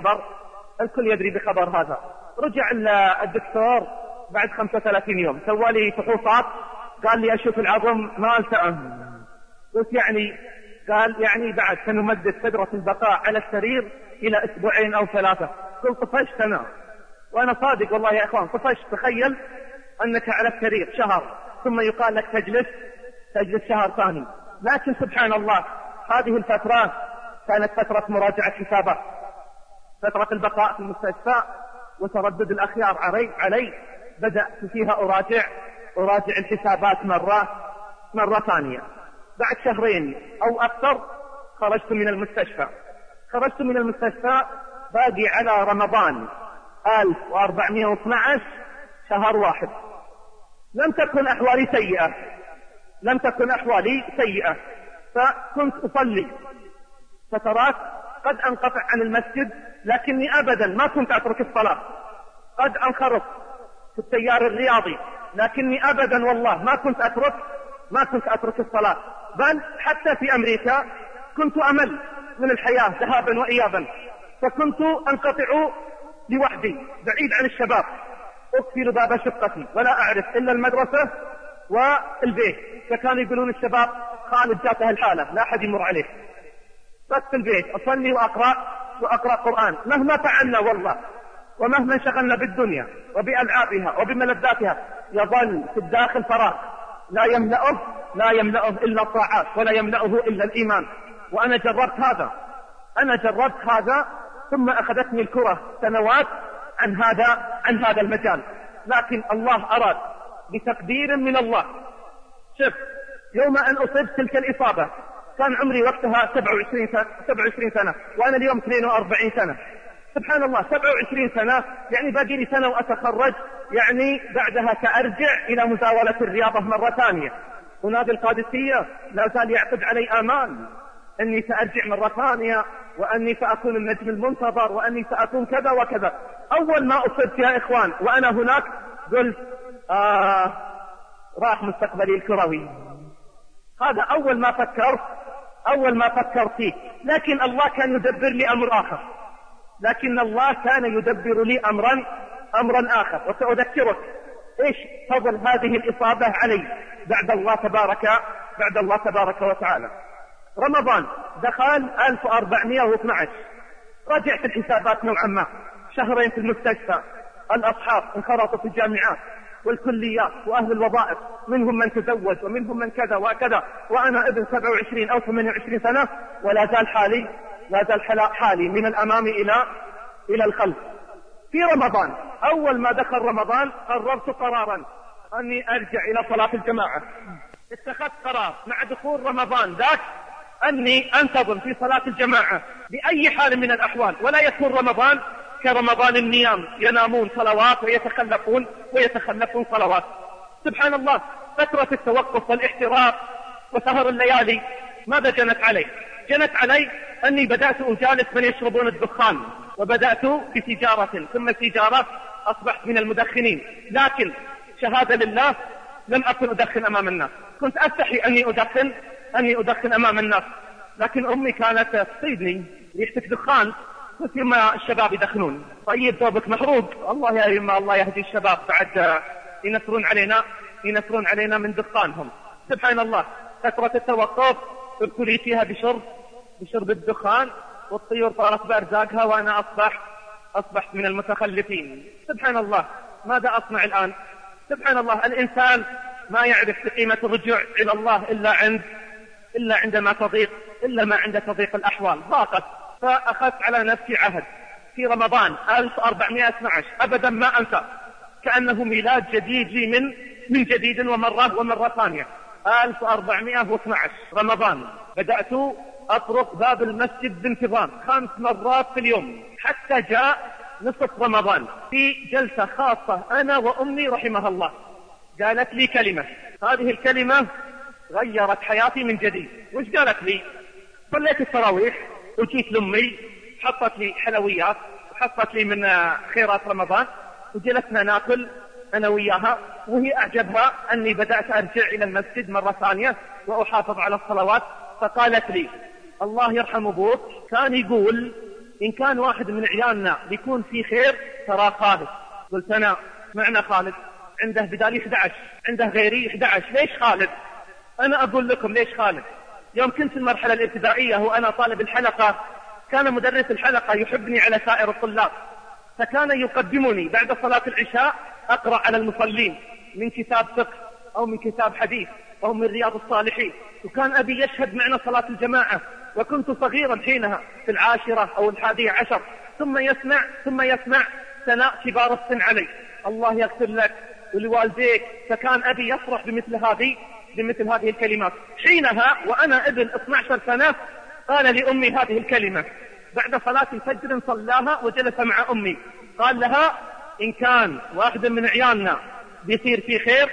يدري بخبر هذا. رجع الدكتور بعد 35 يوم سوالي فحوصات، قال لي أشوف العظم ما التأم. قلت يعني؟ قال يعني بعد سنمدد فترة البقاء على السرير إلى 2 أو 3. قلت طفشت أنا، وأنا صادق والله يا إخوان طفشت. تخيل أنك على السرير شهر ثم يقال لك تجلس شهر ثاني. لكن سبحان الله هذه الفترات كانت فترة مراجعة حسابات، فترة البقاء في المستشفى وتردد الأخيار علي. بدأت فيها أراجع الحسابات مرة ثانية. بعد 2 شهر أو أكثر خرجت من المستشفى باقي على رمضان 1412 شهر واحد. لم تكن أحوالي سيئة، فكنت أصلي فترات قد أنقطع عن المسجد، لكني أبدا ما كنت أترك الصلاة. قد أنخرط في التيار الرياضي، لكني أبدا والله ما كنت أترك الصلاة. بل حتى في أمريكا كنت أمل من الحياة ذهابا وإيابا، فكنت أنقطع لوحدي بعيد عن الشباب، أقفل باب شقتي ولا أعرف إلا المدرسة والبيت. فكانوا يقولون الشباب خالد جاته الحالة لا أحد يمر عليه، بس في البيت أصلي وأقرأ قرآن. مهما فعلنا والله ومهما انشغلنا بالدنيا وبألعابها وبملذاتها يظل في الداخل فراغ لا يملأه إلا الطاعات ولا يملأه إلا الإيمان. وأنا جربت هذا ثم أخذتني الكرة سنوات عن هذا المجال. لكن الله أراد بتقدير من الله. شوف يوم أن أصبت تلك الإصابة كان عمري وقتها 27 سنة وأنا اليوم 42 سنة. سبحان الله 27 سنة يعني باقي لي سنة وأتخرج، يعني بعدها سأرجع إلى مزاولة الرياضة مرة ثانية. ونادي القادسية لا زال يعقد علي آمال أني سأرجع مرة ثانية وأني سأكون النجم المنتظر وأني سأكون كذا وكذا. أول ما أصبت يا إخوان وأنا هناك قلت راح مستقبلي الكروي. هذا أول ما فكرت فيه. لكن الله كان يدبر لي أمر آخر، لكن الله كان يدبر لي أمرا أمرا آخر وسأذكرك إيش فضل هذه الإصابة علي بعد الله تبارك وتعالى. رمضان دخل 1412، رجعت الحسابات نوعا ما، شهرين في المستشفى، الأصحاب انخرطوا في الجامعات والكليات وأهل الوظائف، منهم من تزوج ومنهم من كذا وكذا، وأنا ابن 27 أو 28 سنة ولا زال حالي من الأمام إلى الخلف. في رمضان أول ما دخل رمضان قررت قرارا أني أرجع إلى صلاة الجماعة. اتخذت قرار مع دخول رمضان ذاك أني أنتظم في صلاة الجماعة بأي حال من الأحوال، ولا يكون رمضان كرمضان النيام، ينامون صلوات ويتخلفون صلوات. سبحان الله، فترة التوقف والاحتراق وسهر الليالي ماذا جنت علي؟ جنت علي أني بدأت أجالس من يشربون الدخان، وبدأت بتجارة ثم تجارة، أصبحت من المدخنين. لكن شهادة لله لم أكن أدخن أمام الناس، كنت أستحي أني أدخن أمام الناس، لكن أمي كانت تصيدني، ريحتك دخان، قلت ما الشباب يدخنون، طيب ثوبك محروق، الله يا يما الله يهدي الشباب بعد ينفرون علينا من دخانهم. سبحان الله، فترة التوقف ابتليت فيها بشرب الدخان، والطيور طارت بأرزاقها وأنا أصبحت من المتخلفين. سبحان الله، ماذا أصنع الآن؟ سبحان الله، الإنسان ما يعرف قيمة الرجوع إلى الله إلا عندما ما عند تضيق الأحوال ضاقت. فأخذت على نفسي عهد في رمضان 1412 أبدا ما أنسى، كأنه ميلاد جديد لي من جديد ومرة ثانية. 1412 رمضان بدأت أطرق باب المسجد بانتظام 5 مرات في اليوم، حتى جاء نصف رمضان في جلسة خاصة أنا وأمي رحمها الله، قالت لي كلمة، هذه الكلمة غيرت حياتي من جديد. وش قالت لي؟ صليت التراويح وجيت لأمي، حطت لي حلويات وحطت لي من خيرات رمضان، وجلسنا ناكل أنا وياها، وهي أعجبها أني بدأت أرجع إلى المسجد مرة ثانية وأحافظ على الصلوات. فقالت لي الله يرحم أبوك كان يقول إن كان واحد من عيالنا بيكون في خير ترى خالد. قلت أنا معنى خالد؟ عنده بدالي 11، عنده غيري 11، ليش خالد؟ أنا أقول لكم ليش خالد. يوم كنت في المرحلة الابتدائية وأنا طالب الحلقة، كان مدرس الحلقة يحبني على سائر الطلاب، فكان يقدمني بعد صلاة العشاء أقرأ على المصلين من كتاب فقه أو من كتاب حديث أو من رياض الصالحين، وكان أبي يشهد معنا صلاة الجماعة، وكنت صغيرا حينها في 10 أو 11، ثم يسمع ثناء كبار السن علي، الله يغفر لك ولوالديك. فكان أبي يفرح بمثل هذه الكلمات. حينها وأنا ابن 12 سنة قال لأمي هذه الكلمة بعد صلاة الفجر، صلاها وجلس مع أمي، قال لها إن كان واحد من عيالنا بيصير في خير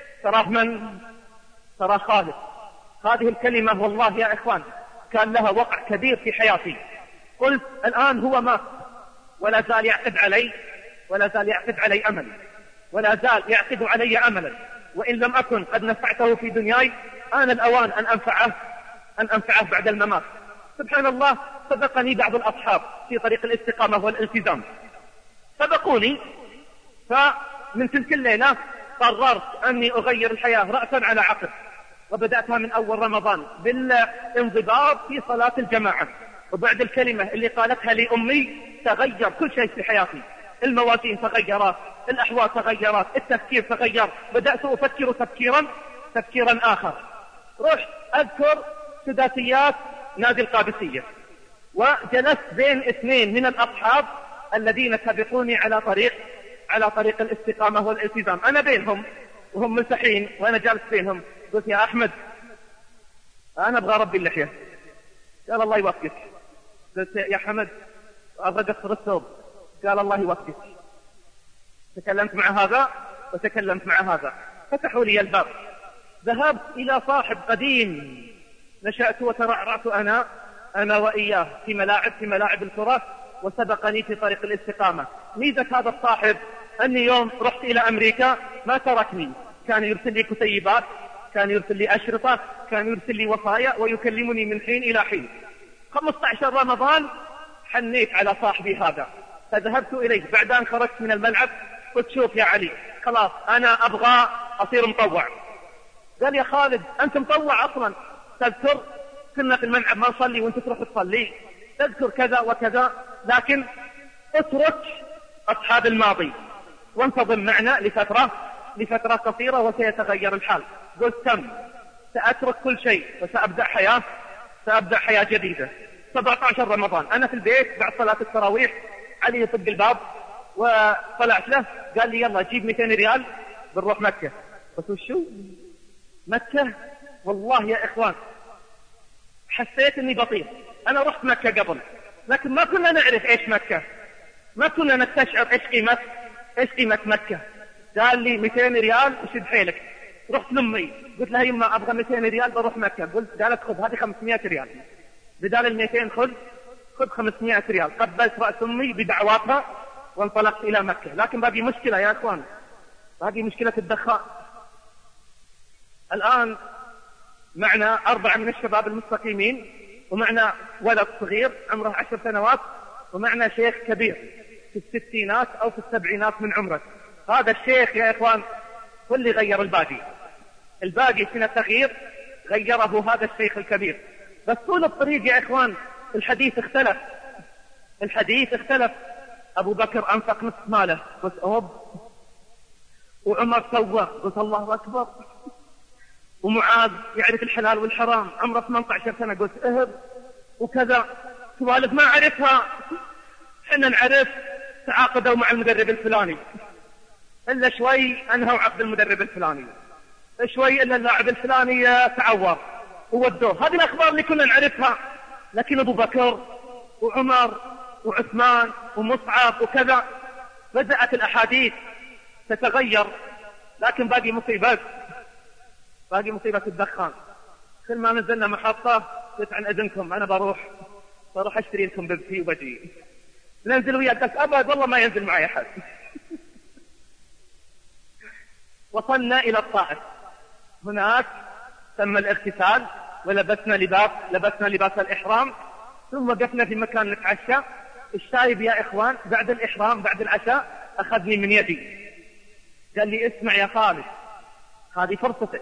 ترى خالد. هذه الكلمة والله يا إخوان كان لها وقع كبير في حياتي. قلت الآن هو مات ولا زال يعقد علي أمل، ولا زال يعقد علي أملا، وإن لم أكن قد نفعته في دنياي آن الأوان أن أنفعه بعد الممات. سبحان الله، سبقني بعض الأصحاب في طريق الاستقامة والالتزام، سبقوني، فمن تلك الليلة قررت أني أغير الحياة رأسا على عقب، وبدأتها من أول رمضان بالانضباط في صلاة الجماعة. وبعد الكلمة اللي قالتها لي أمي تغير كل شيء في حياتي، الموازين تغيرت، الأحوال تغيرت، التفكير تغير، بدأت أفكر تفكيرا آخر. رحت أذكر سداسيات نادي القادسية، وجلست بين 2 من الأصحاب الذين سبقوني على طريق الاستقامة والالتزام، أنا بينهم وهم ملتحين وأنا جالس بينهم. قلت يا أحمد أنا أبغى ربي اللحية. قال الله يوفقك. قلت يا حمد أبغى أقصر الثوب. قال الله يوفقك. تكلمت مع هذا وتكلمت مع هذا، فتحوا لي الباب. ذهبت إلى صاحب قديم نشأت وترعرعت أنا وإياه في ملاعب الكرة، وسبقني في طريق الاستقامة. ميزة هذا الصاحب أني يوم رحت إلى أمريكا ما تركني، كان يرسل لي كتيبات، كان يرسل لي أشرطة، كان يرسل لي وصايا، ويكلمني من حين إلى حين. 15 رمضان حنيت على صاحبي هذا، فذهبت إليه بعد أن خرجت من الملعب، قلت شوف يا علي خلاص أنا أبغى أصير مطوع. قال يا خالد أنت مطوع أصلا، تذكر كنا في الملعب ما نصلي وأنت تروح تصلي، تذكر كذا وكذا، لكن اترك أصحاب الماضي وانتظم معنا لفترة قصيرة وسيتغير الحال. قلت تم، سأترك كل شيء وسأبدأ حياة جديدة. 17 رمضان أنا في البيت بعد صلاة التراويح، علي يطق الباب وطلعت له، قال لي يلا جيب 200 ريال بنروح مكة. قلت وشو مكة؟ والله يا إخوان حسيت أني بطير. أنا رحت مكة قبل لكن ما كنا نعرف إيش مكة، ما كنا نستشعر إيش قيمة مكة. قال لي 200 ريال وشد حيلك. رحت لأمي قلت لها يما أبغى 200 ريال بروح مكة. قالت خذ هذه 500 ريال بدال 200، خذ 500 ريال. قبلت رأس أمي بدعواتها وانطلقت إلى مكة. لكن باقي مشكلة يا أخوان، باقي مشكلة الدخان. الآن معنا 4 من الشباب المستقيمين، ومعنا ولد صغير عمره 10 سنوات، ومعنا شيخ كبير في الستينات أو في السبعينات من عمره. هذا الشيخ يا إخوان هو اللي غير الباقي سنة تغيير غيره هذا الشيخ الكبير. بس طول الطريق يا إخوان الحديث اختلف. أبو بكر أنفق نصف ماله، قلت أوب. وعمر سوى، قلت الله أكبر. ومعاذ يعرف الحلال والحرام عمره 18 سنة، قلت اهب. وكذا سوالف ما عرفها، حنا نعرف تعاقدوا مع المدرب الفلاني، إلا شوي أنهوا عقد المدرب الفلاني، شوي إلا اللاعب الفلاني تعور وودوه. هذه الأخبار اللي كنا نعرفها. لكن أبو بكر وعمر وعثمان ومصعب وكذا بدأت الأحاديث تتغير. لكن باقي مصيبة الدخان. كل ما نزلنا محطة قلت عن إذنكم أنا بروح أشتري لكم بيبسي وبجي. ننزل وياك، قلت أبد والله ما ينزل معي أحد. وصلنا إلى الطائف. هناك تم الاغتسال ولبسنا لباس الإحرام، ثم وقفنا في مكان نتعشى. الشايب يا إخوان بعد الإحرام بعد العشاء أخذني من يدي، قال لي اسمع يا خالد، هذه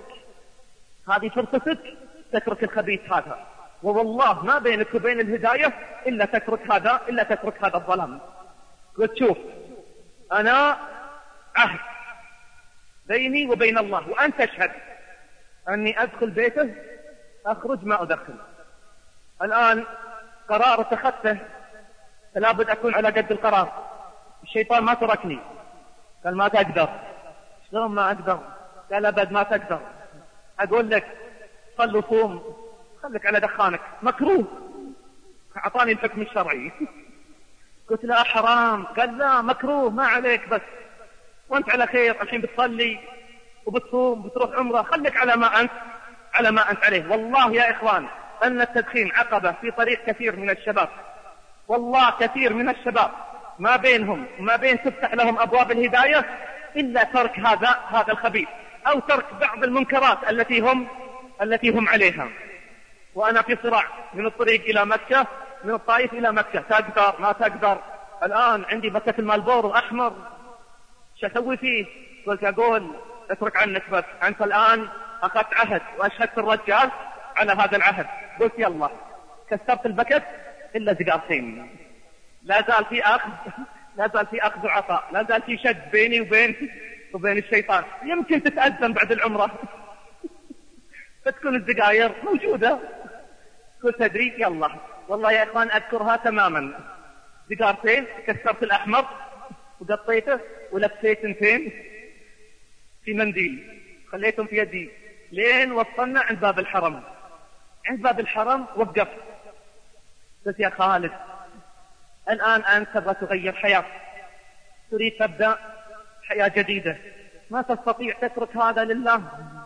فرصتك تترك الخبيث هذا، ووالله ما بينك وبين الهداية إلا تترك هذا الظلام. قلت شوف أنا عهد بيني وبين الله وأنت تشهد أني أدخل بيته أخرج ما أدخل. الآن قرار اتخذته فلا بد أكون على قد القرار. الشيطان ما تركني، قال ما تقدر. شلون ما أقدر؟ قال أبد ما تقدر. أقول لك صل وصوم، خلك على دخانك، مكروه. أعطاني الحكم الشرعي. قلت لا حرام. قال لا مكروه ما عليك، بس وانت على خير، الحين بتصلي وبتصوم بتروح عمره، خلك على ما أنت عليه. والله يا إخوان أن التدخين عقبة في طريق كثير من الشباب، والله كثير من الشباب ما بينهم وما بين تفتح لهم أبواب الهداية إلا ترك هذا الخبيث، أو ترك بعض المنكرات التي هم عليها. وأنا في صراع من الطريق إلى مكة، من الطائف إلى مكة، تقدر ما تقدر. الآن عندي بكة المالبور أحمر، شو أسوي فيه؟ قلت أقول اترك عنك، بس أنت الآن أخذت عهد وأشهدت الرجال على هذا العهد. قلت يلا، كسرت البكت إلا زقارتين. لا زال في أخذ وعطاء، لا زال في شد بيني وبين الشيطان. يمكن تتأذن بعد العمرة فتكون الزقاير موجودة. قلت تدري يلا، والله يا إخوان أذكرها تماما. زقارتين، كسرت الأحمر وقطيته ولبسيت 2 في منديل، خليتهم في يدي لين وصلنا عند باب الحرم. عند باب الحرم وقفت، قلت يا خالد الآن أنت تبغى تغير حياة، تريد تبدأ حياة جديدة، ما تستطيع تترك هذا لله.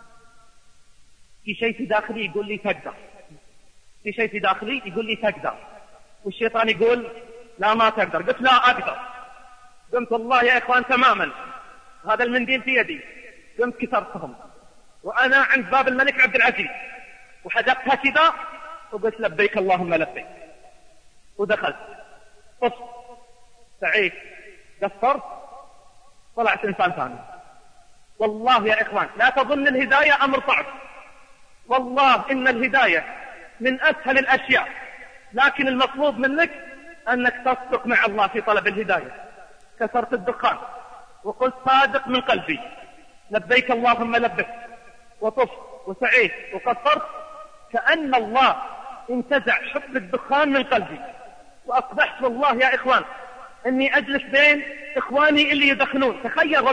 في شيء في داخلي يقول لي تقدر، في شيء في داخلي يقول لي تقدر، والشيطان يقول لا ما تقدر. قلت لا أقدر. قمت والله يا إخوان تماما، هذا المنديل في يدي، قمت كسرتهم وأنا عند باب الملك عبد العزيز، وحدقتها كذا وقلت لبيك اللهم لبيك، ودخلت. سعيد قصرت طلعت إنسان ثاني. والله يا إخوان لا تظن الهداية أمر صعب، والله إن الهداية من أسهل الأشياء، لكن المطلوب منك أنك تصدق مع الله في طلب الهداية. كسرت الدخان وقلت صادق من قلبي لبيك اللهم لبيك، وطفت وسعيت وقصرت، كأن الله انتزع حب الدخان من قلبي، وأصبحت والله يا إخوان أني أجلس بين إخواني اللي يدخنون. تخيل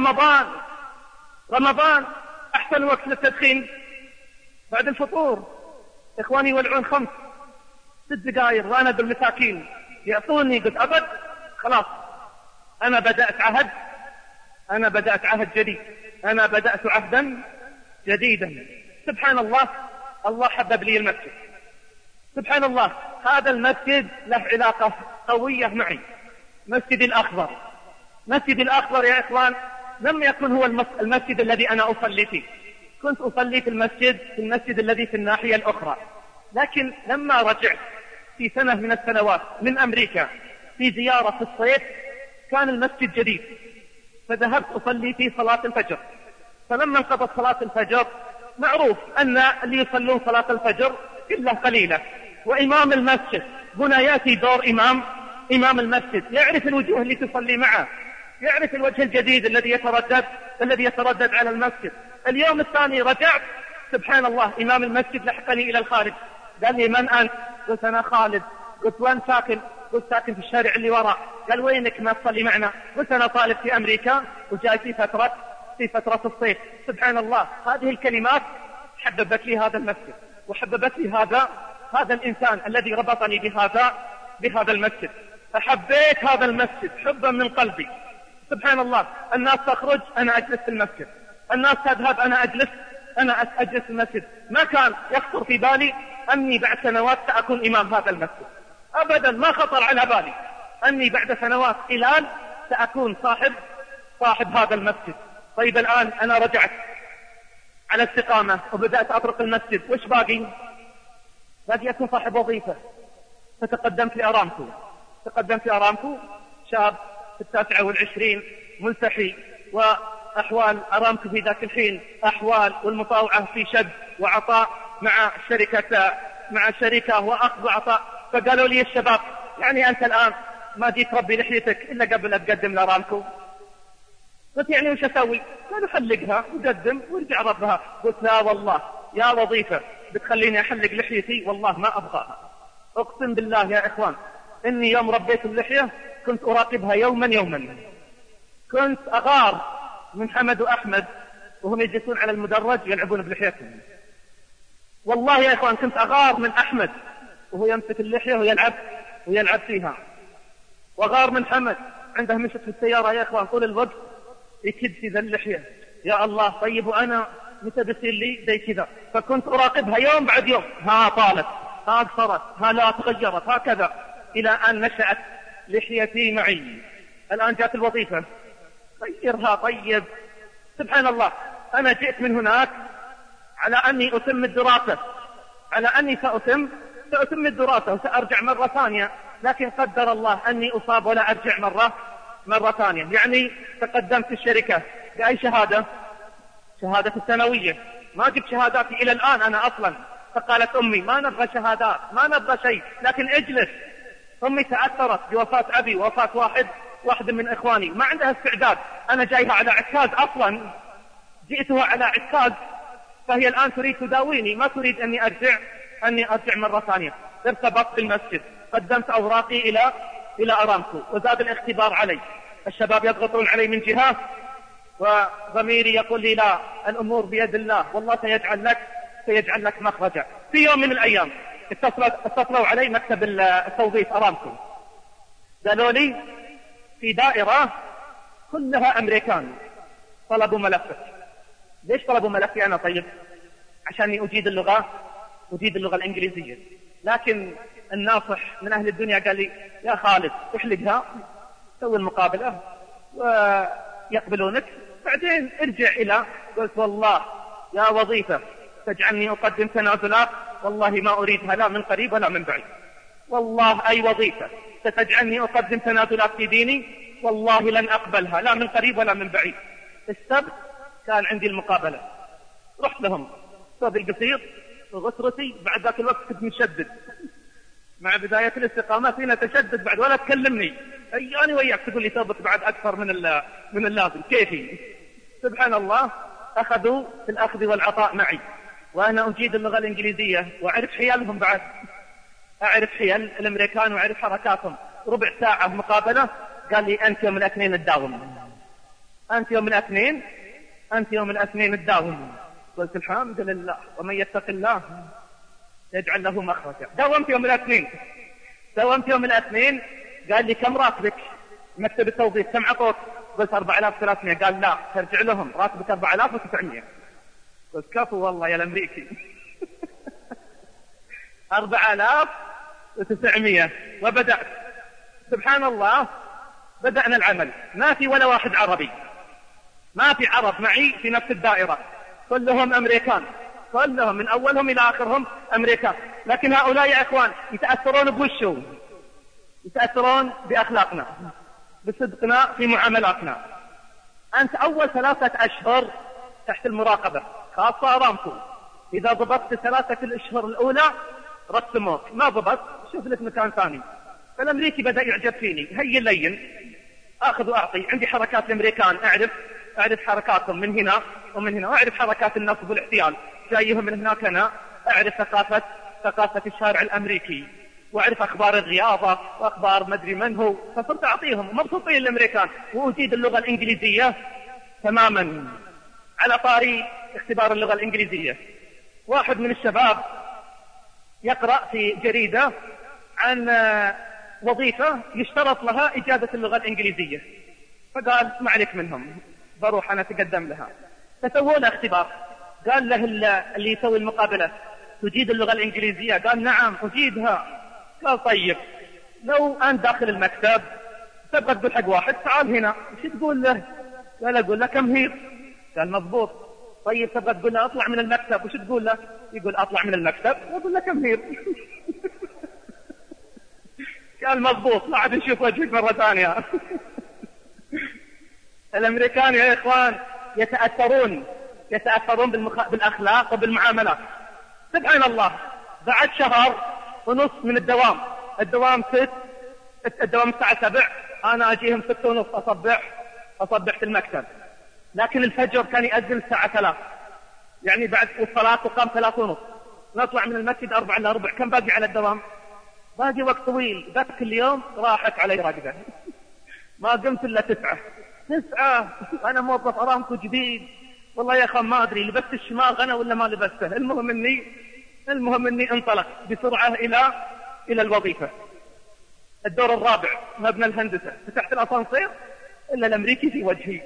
رمضان أحسن وقت للتدخين بعد الفطور، إخواني يولعون 5-6 دقائق وأنا بالمساكين يعطوني، قلت أبد خلاص أنا بدأت عهد جديد، أنا بدأت عهدا جديدا. سبحان الله، الله حبب لي المسجد. سبحان الله، هذا المسجد له علاقة قوية معي. مسجد الأخضر يا إخوان لم يكن هو المسجد الذي أنا أصلي فيه، كنت أصلي في المسجد الذي في الناحية الأخرى. لكن لما رجعت في سنة من السنوات من أمريكا في زيارة في الصيف، كان المسجد جديد، فذهبت أصلي في صلاة الفجر. فلما انقضت صلاة الفجر، معروف أن اللي يصلون صلاة الفجر إلا قليلة، وإمام المسجد هنا يأتي دور إمام المسجد، يعرف الوجوه اللي تصلي معه، يعرف الوجه الجديد الذي يتردد على المسجد. اليوم الثاني رجعت، سبحان الله، إمام المسجد لحقني إلى الخارج، قال لي من أنت؟ قلت أنا خالد. قلت وين ساكن؟ قلت ساكن في الشارع اللي وراء. قال وينك ما تصلي معنا؟ قلت أنا طالب في أمريكا وجاي في فترة الصيف. سبحان الله، هذه الكلمات حببت لي هذا المسجد، وحببت لي هذا الإنسان الذي ربطني بهذا المسجد. فحبيت هذا المسجد حبا من قلبي. سبحان الله، الناس تخرج أنا أجلس في المسجد، الناس تذهب أنا أجلس في المسجد. ما كان يخطر في بالي أني بعد سنوات سأكون إمام هذا المسجد، أبدا ما خطر على بالي أني بعد سنوات قلال سأكون صاحب هذا المسجد. طيب الآن أنا رجعت على استقامة وبدأت أطرق المسجد، وش باقي أكون صاحب وظيفة. فتقدمت لأرامكو، شاب في 29 ملتحي، وأحوال أرامكو في ذاك الحين أحوال والمطاوعة في شد وعطاء مع الشركة وأخذ وعطاء. فقالوا لي الشباب يعني أنت الآن ما جيت تربي لحيتك إلا قبل أتقدم لأرامكو؟ قلت يعني وش أسوي؟ قالوا حلقها وقدم وارجع ربها. قلت لا والله يا وظيفة بتخليني أحلق لحيتي والله ما أبغاها. أقسم بالله يا إخوان إني يوم ربيت اللحية كنت أراقبها يوما، كنت أغار من حمد وأحمد وهم يجلسون على المدرج يلعبون بلحيتهم. والله يا إخوان كنت أغار من أحمد وهو يمسك اللحية ويلعب فيها، وأغار من حمد عنده مشت في السيارة يا إخوان طول الوقت يكد في ذا اللحية. يا الله، طيب وأنا متى بيصير لي زي كذا؟ فكنت أراقبها يوم بعد يوم، ها طالت، ها قصرت، ها لا تغيرت، هكذا إلى أن نشأت لحيتي معي. الآن جاءت الوظيفة غيرها. طيب سبحان الله، أنا جئت من هناك على أني أتم الدراسة، على أني سأتم الدراسة وسأرجع مرة ثانية، لكن قدر الله أني أصاب ولا أرجع مرة ثانية. يعني تقدمت في الشركة بأي شهادة الثانوية، ما جبت شهاداتي إلى الآن أنا أصلا. فقالت أمي ما نبغى شهادات، ما نبغى شيء، لكن اجلس. أمي تأثرت بوفاة أبي ووفاة واحد من إخواني، ما عندها استعداد. أنا جايها على عكاز أصلا، جئتها على عكاز، فهي الآن تريد تداويني، ما تريد أني أرجع مرة ثانية. ارتبطت بالمسجد، قدمت أوراقي إلى أرامكو، وزاد الاختبار علي. الشباب يضغطون علي من جهة، وضميري يقول لي لا، الأمور بيد الله، والله سيجعل لك مخرجا. في يوم من الأيام اتصلوا علي مكتب التوظيف أرامكو، قالوا لي في دائرة كلها أمريكان طلبوا ملفك. ليش طلبوا ملفي أنا؟ طيب عشاني أجيد اللغة الإنجليزية. لكن الناصح من أهل الدنيا قال لي يا خالد احلقها، سوي المقابلة ويقبلونك، بعدين ارجع قلت والله يا وظيفة تجعلني أقدم تنازلات، والله ما أريدها لا من قريب ولا من بعيد. والله أي وظيفة ستجعلني أقدم تنازلات في ديني والله لن أقبلها، لا من قريب ولا من بعيد. السبت كان عندي المقابلة، رحت لهم ثوبي القصير وغسرتي، بعد ذاك الوقت كنت مشدد مع بداية الاستقامة، فينا تشدد بعد ولا تكلمني، أياني وياك تقول لي ثوبك بعد أكثر من اللازم، كيفي؟ سبحان الله، أخذوا في الأخذ والعطاء معي، وأنا أجيد اللغة الإنجليزية وأعرف حيالهم بعد، أعرف حيال الأمريكان وأعرف حركاتهم. ربع ساعة مقابلة قال لي أنت يوم الاثنين تداوم، أنت يوم الاثنين، أنت يوم الاثنين تداوم. قلت الحمد لله، ومن يتق الله يجعل له مخرجا. داومت يوم الاثنين قال لي كم راتبك؟ مكتب التوظيف كم عطوك؟ قلت 4300. قال لا، ترجع لهم راتبك 4900. قلت كفو والله يا الأمريكي. 4900. وبدأت سبحان الله، بدأنا العمل، ما في ولا واحد عربي، ما في عرب معي في نفس الدائرة، كلهم أمريكان، كلهم من أولهم إلى آخرهم أمريكان. لكن هؤلاء يا إخوان يتأثرون بوشو، يتأثرون بأخلاقنا، بصدقنا في معاملاتنا. أنت أول 3 أشهر تحت المراقبة، خاصة أرامكو، إذا ضبطت 3 الأشهر الأولى رسموك، ما ضبط شوف لك مكان ثاني. فالأمريكي بدأ يعجب فيني، هي لين أخذ وأعطي، عندي حركات الأمريكان، أعرف حركاتهم من هنا ومن هنا، وأعرف حركات النصب والاحتيال جايهم من هناك. أنا أعرف ثقافة الشارع الأمريكي، وأعرف أخبار الرياضة وأخبار مدري من هو، فصرت أعطيهم. مبسوطين الأمريكان، وأجيد اللغة الإنجليزية تماما. على طاري اختبار اللغة الإنجليزية، واحد من الشباب يقرأ في جريدة عن وظيفة يشترط لها إجازة اللغة الإنجليزية، فقال ما عليك منهم، بروح أنا أتقدم لها. فسووا له اختبار، قال له اللي يسوي المقابلة تجيد اللغة الإنجليزية؟ قال نعم أجيدها. قال طيب لو أنت داخل المكتب تبغى تقول حق واحد تعال هنا، وش تقول له؟ قال أقول له كم هير. قال مضبوط. طيب تبغى تقول له أطلع من المكتب، وش تقول له؟ يقول أطلع من المكتب وأقول له كم هير. قال مضبوط، لا عاد نشوف وجهك مرة ثانية. الأمريكان يا إخوان يتأثرون بالأخلاق وبالمعاملات. سبحان الله، بعد 1.5 شهر من الدوام 6، الدوام الساعة 7، أنا أجيهم 6:30 أصبح في المكتب. لكن الفجر كان يأذن الساعة 3، يعني بعد الصلاة تقام 3:30، نطلع من المسجد 4:45. كم باقي على الدوام؟ باقي وقت طويل. ذاك اليوم راحت علي رقدة، ما قمت إلا 9. أنا موظف أرامكو جديد، والله يا أخي ما أدري لبست الشماغ أنا ولا ما لبسته. المهم إني انطلق بسرعة إلى الوظيفة. الدور الرابع مبنى الهندسة، فتحت الأسانسير إلا الأمريكي في وجهي.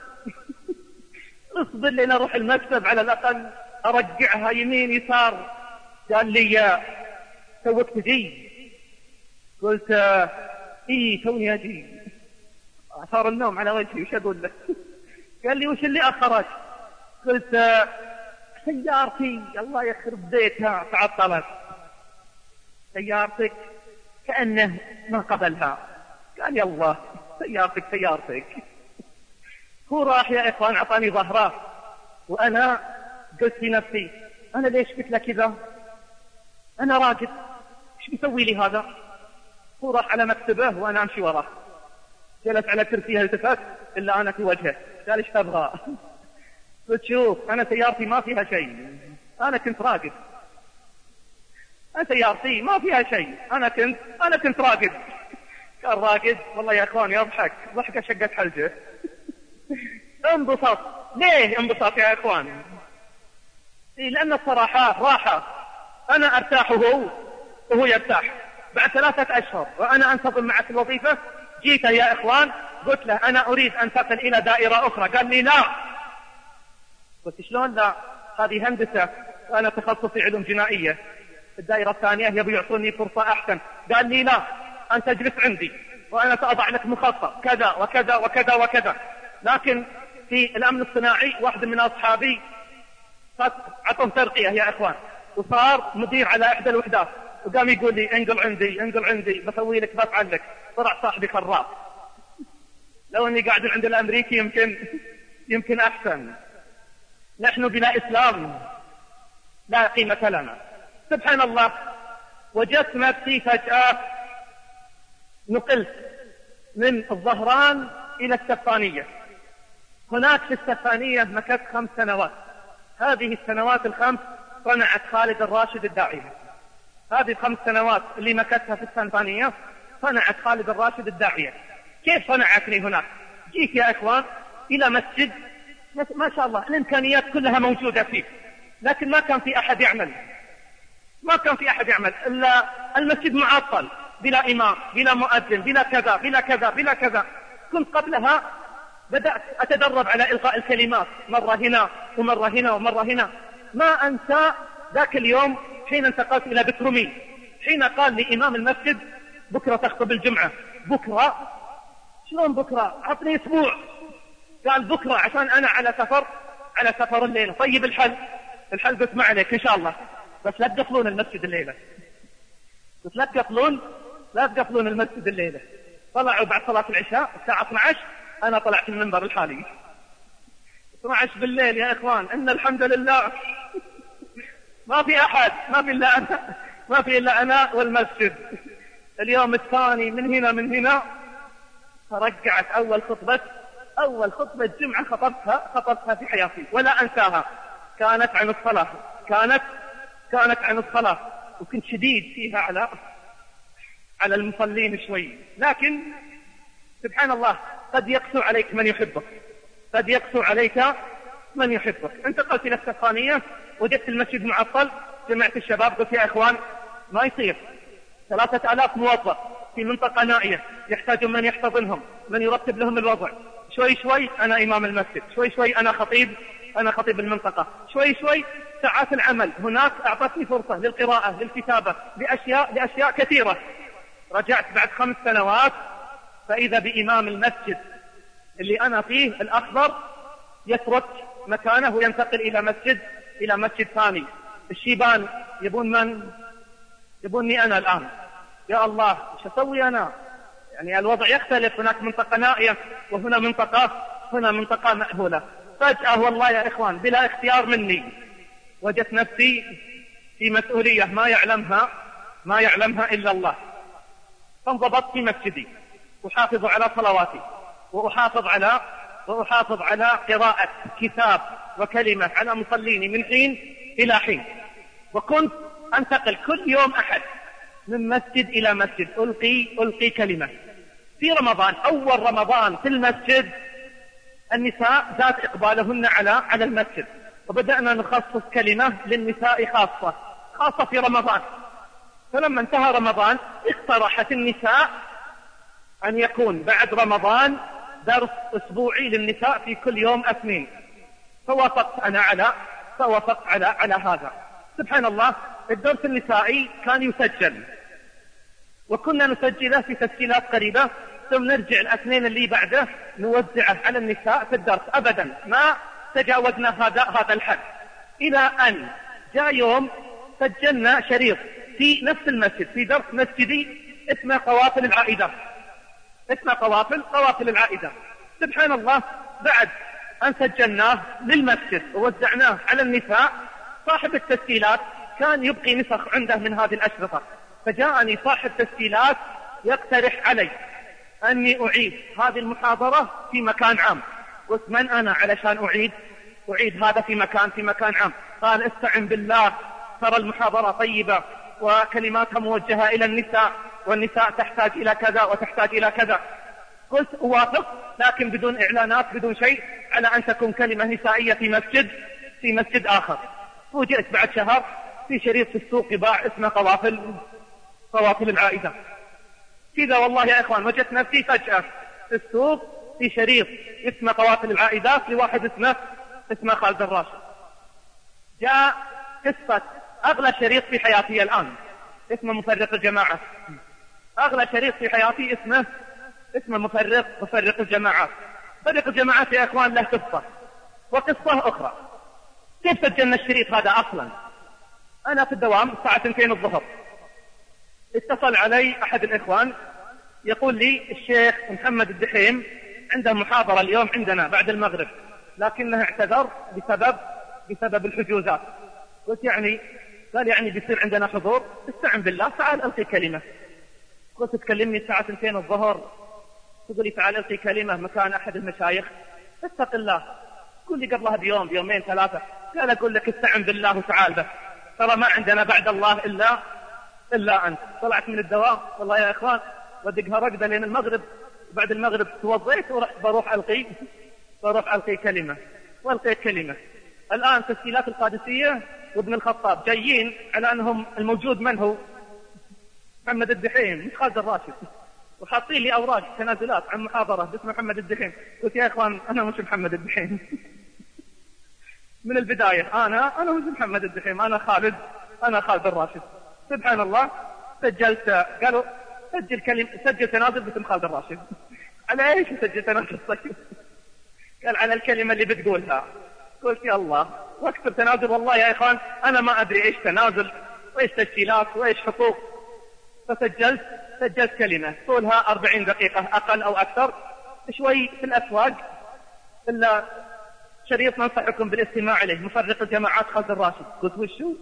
اصبر لين أروح المكتب على الأقل أرجعها يمين يسار. قال لي توك تجي؟ قلت إيه توني أجي. أثار النوم على وجهي، وش أقول لك؟ قال لي وش اللي أخرج؟ قلت سيارتي الله يخرب بيتها تعطلت. سيارتك؟ كأنه ما قبلها. قال يا الله سيارتك. هو راح يا إخوان أعطاني ظهره، وأنا قلت في نفسي أنا ليش قلت له كذا؟ أنا راقد، إيش بيسوي لي هذا؟ هو راح على مكتبه وأنا أمشي وراه، جلس على كرسيه التفت إلا أنا في وجهه. قال إيش تبغى؟ قلت شوف أنا سيارتي ما فيها شيء، أنا كنت راقد. أنا سيارتي ما فيها شيء، أنا كنت راقد. قال راقد؟ والله يا إخوان يضحك ضحكة شقت حلجه. انبسط. ليه انبسط يا إخوان؟ لأن الصراحة راحة، أنا أرتاح وهو يرتاح. بعد 3 أشهر وأنا أنتظم معك الوظيفة، جيت يا إخوان قلت له أنا أريد أن أنتقل إلى دائرة أخرى. قال لي لا. قلت شلون لا؟ هذه هندسة وأنا تخصصي علوم جنائية، الدائرة الثانية يبي يعطوني فرصة أحسن. قال لي لا، أنت اجلس عندي وأنا سأضع لك مخطط كذا وكذا وكذا وكذا. لكن في الأمن الصناعي واحد من أصحابي عطهم ترقية يا إخوان، وصار مدير على إحدى الوحدات. وقام يقول لي انقل عندي بسوي لك بفعل لك. طلع صاحبي خراف. لو اني قاعد عند الامريكي يمكن احسن. نحن بلا اسلام لا قيمة لنا. سبحان الله، وجدت نفسي فجأة نقلت من الظهران الى السفانية. هناك في السفانية مكثت 5 سنوات. هذه السنوات ال5 صنعت خالد الراشد الداعية. هذه ال5 سنوات اللي مكثتها في السفانية صنعت خالد الراشد الداعية. كيف صنعتني هناك؟ جيت يا إخوان إلى مسجد ما شاء الله الإمكانيات كلها موجودة فيه، لكن ما كان في أحد يعمل إلا المسجد معطل، بلا إمام، بلا مؤذن، بلا كذا. كنت قبلها بدأت أتدرب على إلقاء الكلمات، مرة هنا ومرة هنا. ما أنسى ذاك اليوم حين انتقلت إلى بترومين، حين قال لي إمام المسجد بكرة تخطب الجمعة. بكرة؟ شلون بكرة؟ عطني أسبوع. قال بكرة عشان أنا على سفر الليلة. طيب الحل قلت ما عليك إن شاء الله، بس لا تقفلون المسجد الليلة. لا تقفلون المسجد الليلة. طلعوا بعد صلاة العشاء الساعة 12، أنا طلعت المنبر الحالي 12 بالليل. يا إخوان إن الحمد لله ما في أحد، ما في إلا أنا والمسجد. اليوم الثاني من هنا فرجعت أول خطبة جمعة خطبتها في حياتي ولا أنساها. كانت عن الصلاة، وكنت شديد فيها على المصلين شوي. لكن سبحان الله قد يقسو عليك من يحبك. انتقلت إلى السفانية، وجدت المسجد معطل. جمعت الشباب قلت يا إخوان ما يصير 3000 موظف في منطقة نائية يحتاجون من يحتضنهم، من يرتب لهم الوضع. شوي أنا إمام المسجد، شوي أنا خطيب المنطقة، شوي ساعات العمل هناك أعطتني فرصة للقراءة، للكتابة، لأشياء كثيرة. رجعت بعد 5 سنوات فإذا بإمام المسجد اللي أنا فيه الأخضر يترك مكانه وينتقل إلى مسجد ثاني. الشيبان يبوني أنا الآن. يا الله شو أسوي أنا؟ يعني الوضع يختلف، هناك منطقة نائية وهنا منطقة مأهولة. فجأة والله يا إخوان بلا اختيار مني وجدت نفسي في مسؤولية ما يعلمها إلا الله. فانضبطت في مسجدي، أحافظ على صلواتي، وأحافظ على قراءة كتاب وكلمة على مصليني من حين إلى حين. وكنت أنتقل كل يوم أحد من مسجد إلى مسجد ألقي كلمة. في رمضان، أول رمضان في المسجد، النساء ذات إقبالهن على المسجد، وبدأنا نخصص كلمة للنساء خاصة في رمضان. فلما انتهى رمضان اقترحت النساء أن يكون بعد رمضان درس أسبوعي للنساء في كل يوم 2. فوافقت على هذا. سبحان الله، الدرس النسائي كان يسجل، وكنا نسجله في تسجيلات قريبة، ثم نرجع 2 اللي بعده نوزعه على النساء في الدرس. أبدا ما تجاوزنا هذا الحد، إلى أن جاء يوم سجلنا شريط في نفس المسجد في درس مسجدي اسمه قوافل العائدة. سبحان الله، بعد أن سجلناه للمسجد ووزعناه على النساء، صاحب التسجيلات كان يبقي نسخ عنده من هذه الأشرطة. فجاءني صاحب تسجيلات يقترح علي أني أعيد هذه المحاضرة في مكان عام. قلت من أنا علشان أعيد هذا في مكان عام؟ قال استعن بالله، ترى المحاضرة طيبة وكلماتها موجهة إلى النساء، والنساء تحتاج إلى كذا وتحتاج إلى كذا. قلت أوافق، لكن بدون إعلانات، بدون شيء، على أن تكون كلمة نسائية في مسجد آخر. وجئت بعد شهر في شريط في السوق يباع اسمه قوافل العائدة. كذا والله يا إخوان وجدت نفسي فجأة في السوق في شريط اسمه قوافل العائدات لواحد اسمه خالد الراشد. جاء قصة أغلى شريط في حياتي الآن اسمه مفرق الجماعة. أغلى شريط في حياتي اسمه مفرق الجماعات. مفرق الجماعات يا إخوان له قصة وقصة أخرى. كيف سجلنا الشريط هذا أصلا؟ أنا في الدوام الساعة 2 الظهر، اتصل علي أحد الإخوان يقول لي الشيخ محمد الدحيم عنده محاضرة اليوم عندنا بعد المغرب، لكنه اعتذر بسبب الحجوزات. قلت يعني؟ قال يعني بيصير عندنا حضور، استعن بالله تعال ألقي كلمة. قلت تكلمني الساعة 2 الظهر تقول لي تعال ألقي كلمة مكان أحد المشايخ، اتق الله. قل لي قبلها بيوم بيومين 3. قال أقول لك استعن بالله وتعال بس، ترى ما عندنا بعد الله إلا أنت. طلعت من الدوام والله يا إخوان ودقها رقدة لين المغرب، بعد المغرب توضيت ورحت بروح ألقي كلمة، وألقيت كلمة. الآن تسجيلات القادسية وابن الخطاب جايين على أنهم الموجود من هو؟ محمد الدحيم مش خالد الراشد، وحاطين لي أوراق تنازلات عن محاضرة باسم محمد الدحيم. قلت يا إخوان أنا مش محمد الدحيم من البداية أنا مش محمد الدحيم، أنا خالد الراشد. سبحان الله سجلت، قالوا سجل تنازل باسم خالد الراشد. على ايش سجل تنازل؟ قال على الكلمة اللي بتقولها. قلت يا الله واكتب تنازل. والله يا اخوان انا ما ادري ايش تنازل وايش تسجيلات وايش حقوق. فسجلت كلمة طولها 40 دقيقة اقل او اكثر، شوي في الاسواق الا شريط ننصحكم بالاستماع اليه، مفرق الجماعات خالد الراشد. قلت وشو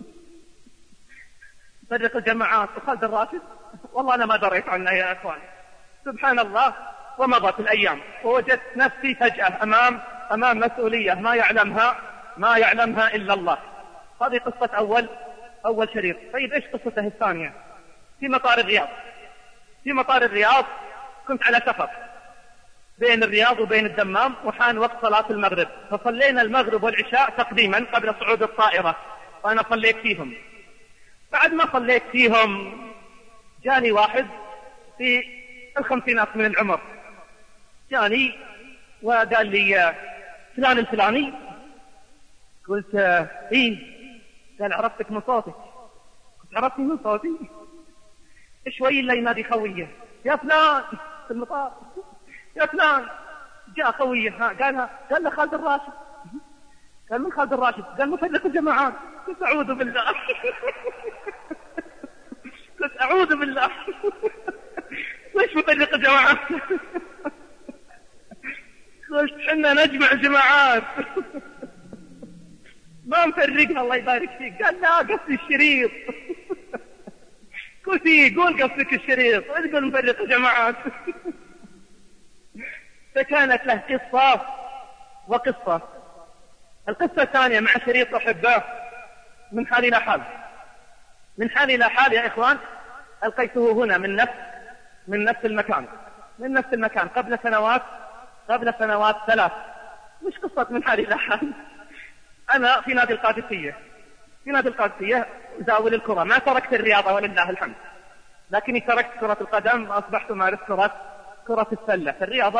مفرق الجماعات وخالد الراشد؟ والله أنا ما دريت عنه يا أخوان. سبحان الله. ومضت الأيام ووجدت نفسي فجأة أمام مسؤولية ما يعلمها إلا الله. هذه قصة أول شريط. طيب إيش قصته الثانية؟ في مطار الرياض كنت على سفر بين الرياض وبين الدمام، وحان وقت صلاة المغرب، فصلينا المغرب والعشاء تقديما قبل صعود الطائرة، وأنا صليت فيهم. بعد ما صليت فيهم جاني واحد في 50 من العمر، جاني وقال لي فلان الفلاني. قلت ايه. قال عرفتك من صوتك. قلت عرفتني من صوتي؟ شوي اللي ينادي خويه يا فلان في المطار، يا فلان. جاء خويه قال له خالد الراشد. قال من خالد الراشد؟ قال مفرق الجماعات. قلت أعوذ بالله قلت أعوذ بالله ليش مفرق الجماعات؟ قلت حنا نجمع جماعات ما نفرقها الله يبارك فيك. قال لا قصدي الشريط. قلت قول قصدك الشريط، تقول مفرق الجماعات. فكانت له قصة وقصة. القصة الثانية مع شريط أحباه من حال إلى حال يا إخوان. ألقيته هنا من نفس المكان قبل سنوات 3. مش قصة من حال إلى حال. أنا في نادي القادسية زاول الكرة، ما تركت الرياضة ولله الحمد، لكني تركت كرة القدم وأصبحت أمارس كرة السلة.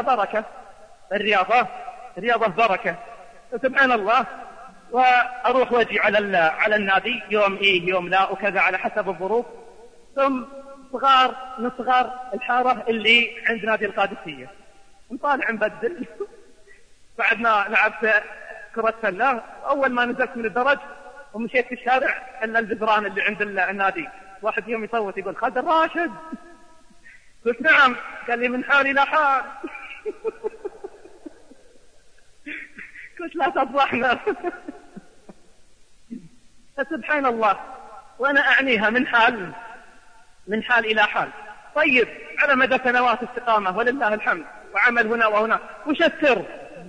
الرياضة بركة سبحان الله. وأروح واجي على النادي، يوم يوم لا وكذا على حسب الظروف. ثم من صغار الحارة اللي عند نادي القادسية نطالع نبدل. بعدنا لعبت كرة سلة. أول ما نزلت من الدرج ومشيت في الشارع إلا الجدران اللي عند النادي، واحد يوم يصوت يقول خالد الراشد. قلت نعم. قال لي من حال إلى حال. قلت لا تفضحنا. سبحان الله. وأنا أعنيها من حال إلى حال. طيب على مدى سنوات استقامة ولله الحمد، وعمل هنا وهنا. وش السر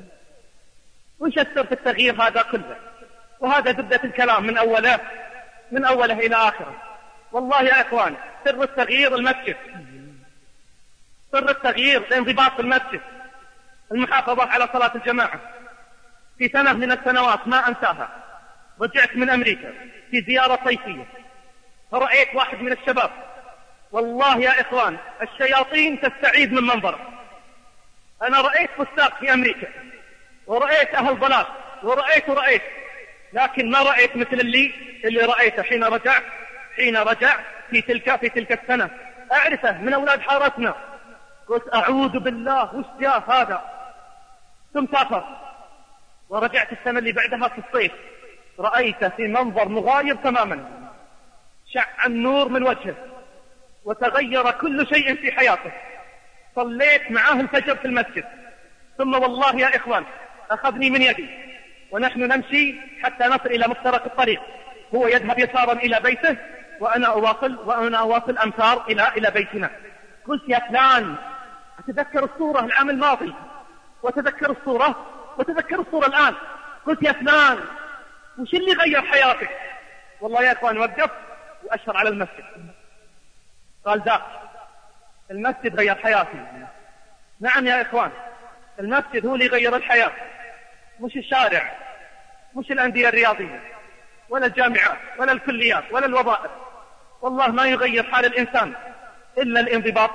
في التغيير هذا كله؟ وهذا زبدة الكلام من أوله إلى آخره. والله يا إخوان سر التغيير المسجد، سر التغيير الانضباط في المسجد، المحافظة على صلاة الجماعة. في سنة من السنوات ما أنساها، رجعت من أمريكا في زيارة صيفية، فرأيت واحد من الشباب. والله يا إخوان الشياطين تستعيذ من منظره. أنا رأيت فساق في أمريكا، ورأيت أهل ضلال، ورأيت لكن ما رأيت مثل اللي رأيته حين رجع في تلك السنة. أعرفه من أولاد حارتنا. قلت أعوذ بالله وش جاء هذا؟ ثم سافر ورجعت السنة اللي بعدها في الصيف، رأيته في منظر مغاير تماما، شع النور من وجهه، وتغير كل شيء في حياته. صليت معاه الفجر في المسجد، ثم والله يا إخوان أخذني من يدي ونحن نمشي حتى نصل إلى مفترق الطريق، هو يذهب يسارا إلى بيته وأنا أواصل أمتار إلى بيتنا. قلت يا فلان، أتذكر الصورة العام الماضي وتذكر الصورة الآن. قلت يا فلان، وش اللي غير حياتك؟ والله يا إخوان وقف وأشر على المسجد، قال ذاك المسجد غير حياتي. نعم يا إخوان، المسجد هو اللي غير الحياة، مش الشارع، مش الأندية الرياضية ولا الجامعات ولا الكليات ولا الوظائف. والله ما يغير حال الإنسان إلا الانضباط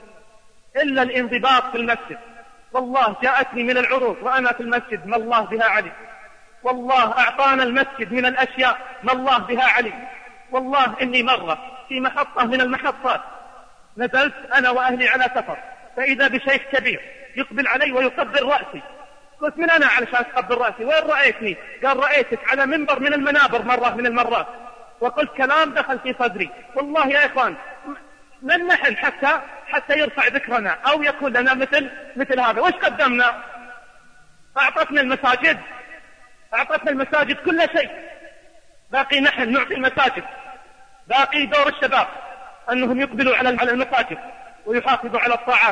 في المسجد. والله جاءتني من العروض وأنا في المسجد ما الله بها علي. والله أعطانا المسجد من الأشياء ما الله بها علي. والله إني مرة في محطة من المحطات نزلت أنا وأهلي على سفر، فإذا بشيخ كبير يقبل علي ويقبل رأسي. قلت من أنا علشان تقبل رأسي؟ وين رأيتني؟ قال رأيتك على منبر من المنابر مرة من المرات، وقلت كلام دخل في صدري. والله يا إخوان لن نحن حتى يرفع ذكرنا أو يكون لنا مثل هذا. وش قدمنا؟ أعطتنا المساجد كل شيء، باقي نحن نعطي المساجد، باقي دور الشباب أنهم يقبلوا على المساجد ويحافظوا على الطاعات.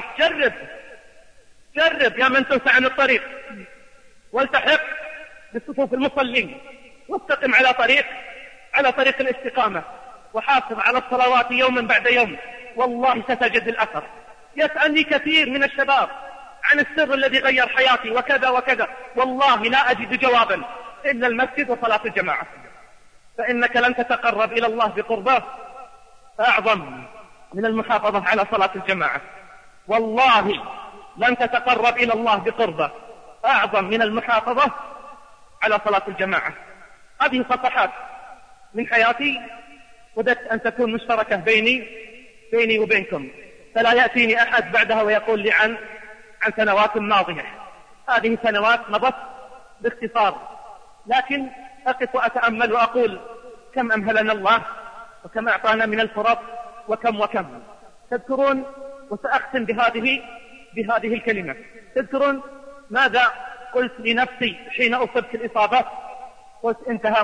جرب يا من تنسى عن الطريق، والتحق بصفوف المصلين، واستقم على طريق الاستقامة، وحافظ على الصلوات يوما بعد يوم، والله ستجد الأثر. يسألني كثير من الشباب عن السر الذي غير حياتي وكذا وكذا، والله لا أجد جوابا إلا المسجد وصلاة الجماعة. فإنك لن تتقرب إلى الله بقربه أعظم من المحافظة على صلاة الجماعة. والله لن تتقرب إلى الله بقربه أعظم من المحافظة على صلاة الجماعة. هذه صفحات من حياتي وددت أن تكون مشتركة بيني وبينكم، فلا يأتيني أحد بعدها ويقول لي عن سنوات ماضية. هذه سنوات مضت باختصار، لكن أقف وأتأمل وأقول كم أمهلنا الله وكم أعطانا من الفرص وكم. تذكرون، وسأختم بهذه الكلمة، تذكرون ماذا قلت لنفسي حين أصبت الإصابة؟ قلت انتهى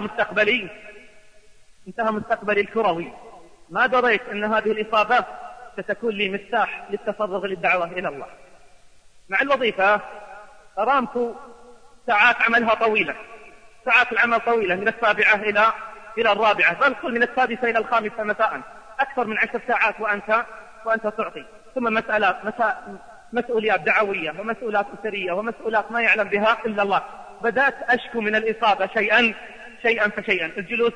مستقبلي الكروي. ما دريت أن هذه الإصابة ستكون لي مفتاح للتفرغ للدعوة إلى الله. مع الوظيفة أرامكو ساعات عملها طويلة، ساعات العمل طويلة من 7 إلى 4، بل قل من 6 إلى 5 مساء، أكثر من 10 ساعات وأنت تعطي. ثم مسؤوليات دعوية ومسؤولات أسرية ومسؤولات ما يعلم بها إلا الله. بدأت أشكو من الإصابة شيئا فشيئا، الجلوس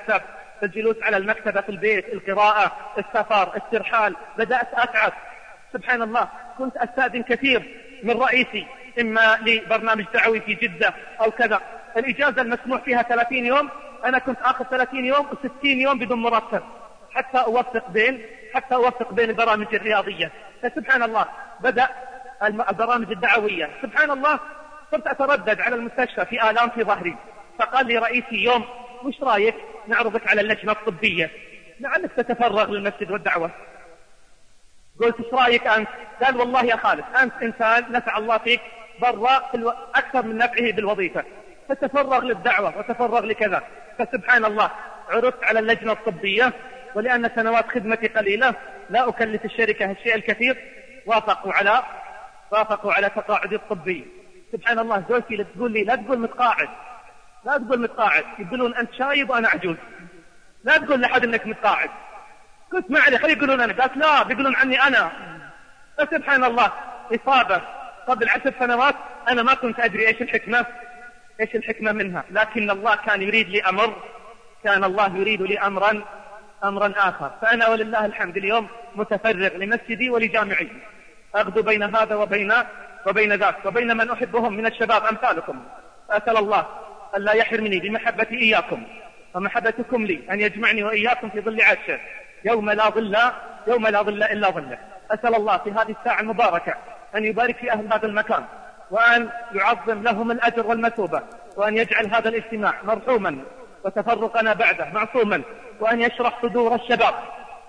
على المكتبة في البيت، القراءة، السفر، الترحال. بدأت أتعب سبحان الله. كنت أستأذن كثير من رئيسي، إما لبرنامج دعوي في جدة أو كذا، الإجازة المسموح فيها 30 يوم، أنا كنت آخذ 30 يوم و60 يوم بدون مرتب حتى أوفق بين البرامج الرياضية. فسبحان الله بدأ البرامج الدعوية. سبحان الله صرت أتردد على المستشفى في آلام في ظهري، فقال لي رئيسي يوم وش رأيك نعرضك على اللجنة الطبية لعلك تتفرغ للمسجد والدعوة. قلت ايش رأيك أنت؟ قال والله يا خالد أنت إنسان نفع الله فيك برا أكثر من نفعه بالوظيفة، فتفرغ للدعوة وتفرغ لكذا. فسبحان الله عرضت على اللجنة الطبية، ولأن سنوات خدمتي قليلة لا أكلف الشركة الشيء الكثير، وافقوا على تقاعدي الطبي. سبحان الله زوجتي تقول لي لا تقول متقاعد، يقولون أنت شايب وأنا عجوز، لا تقول لحد أنك متقاعد. قلت ما علي خلي يقولون أنا، قالت لا بيقولون عني أنا. فسبحان الله إصابة قبل 10 سنوات أنا ما كنت أدري إيش الحكمة منها، لكن الله كان يريد لي كان الله يريد لي أمرا آخر. فأنا ولله الحمد اليوم متفرغ لمسجدي ولجامعي، أغدو بين هذا وبين ذاك وبين من أحبهم من الشباب أمثالكم. أسأل الله أن لا يحرمني بمحبتي إياكم ومحبتكم لي، أن يجمعني وإياكم في ظل عرشه يوم لا ظل إلا ظله. أسأل الله في هذه الساعة المباركة أن يبارك في أهل هذا المكان، وأن يعظم لهم الأجر والمثوبة، وأن يجعل هذا الاجتماع مرحوما وتفرقنا بعده معصوما، وأن يشرح صدور الشباب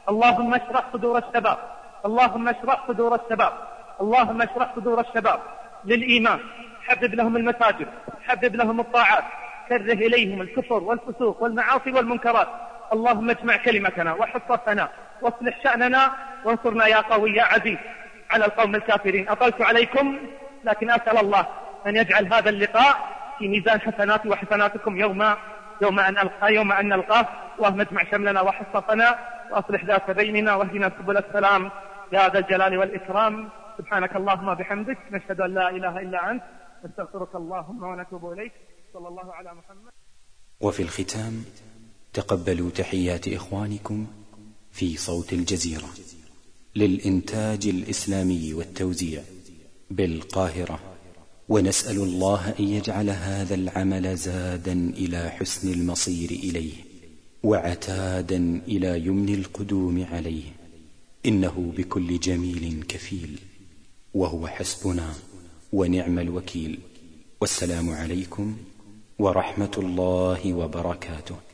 اللهم اشرح صدور الشباب، اللهم اشرح صدور الشباب، اللهم اشرح صدور الشباب للإيمان، حبب لهم المساجد، حبب لهم الطاعات، كره إليهم الكفر والفسوق والمعاصي والمنكرات. اللهم اجمع كلمتنا وحط صفنا واصلح شأننا وانصرنا يا قوي يا عزيز على القوم الكافرين. أطلت عليكم، لكن أسأل الله أن يجعل هذا اللقاء في ميزان حسناتي وحسناتكم يوم أن نلقاه. اللهم اجمع شملنا وحصتنا وأصلح ذات بيننا واهدنا سبل السلام يا ذا الجلال والإكرام. سبحانك اللهم وبحمدك، نشهد أن لا إله إلا أنت، نستغفرك اللهم ونتوب إليك. صلى الله على محمد. وفي الختام تقبلوا تحيات إخوانكم في صوت الجزيرة للإنتاج الإسلامي والتوزيع بالقاهرة، ونسأل الله أن يجعل هذا العمل زادا إلى حسن المصير إليه وعتادا إلى يمن القدوم عليه، إنه بكل جميل كفيل، وهو حسبنا ونعم الوكيل. والسلام عليكم ورحمة الله وبركاته.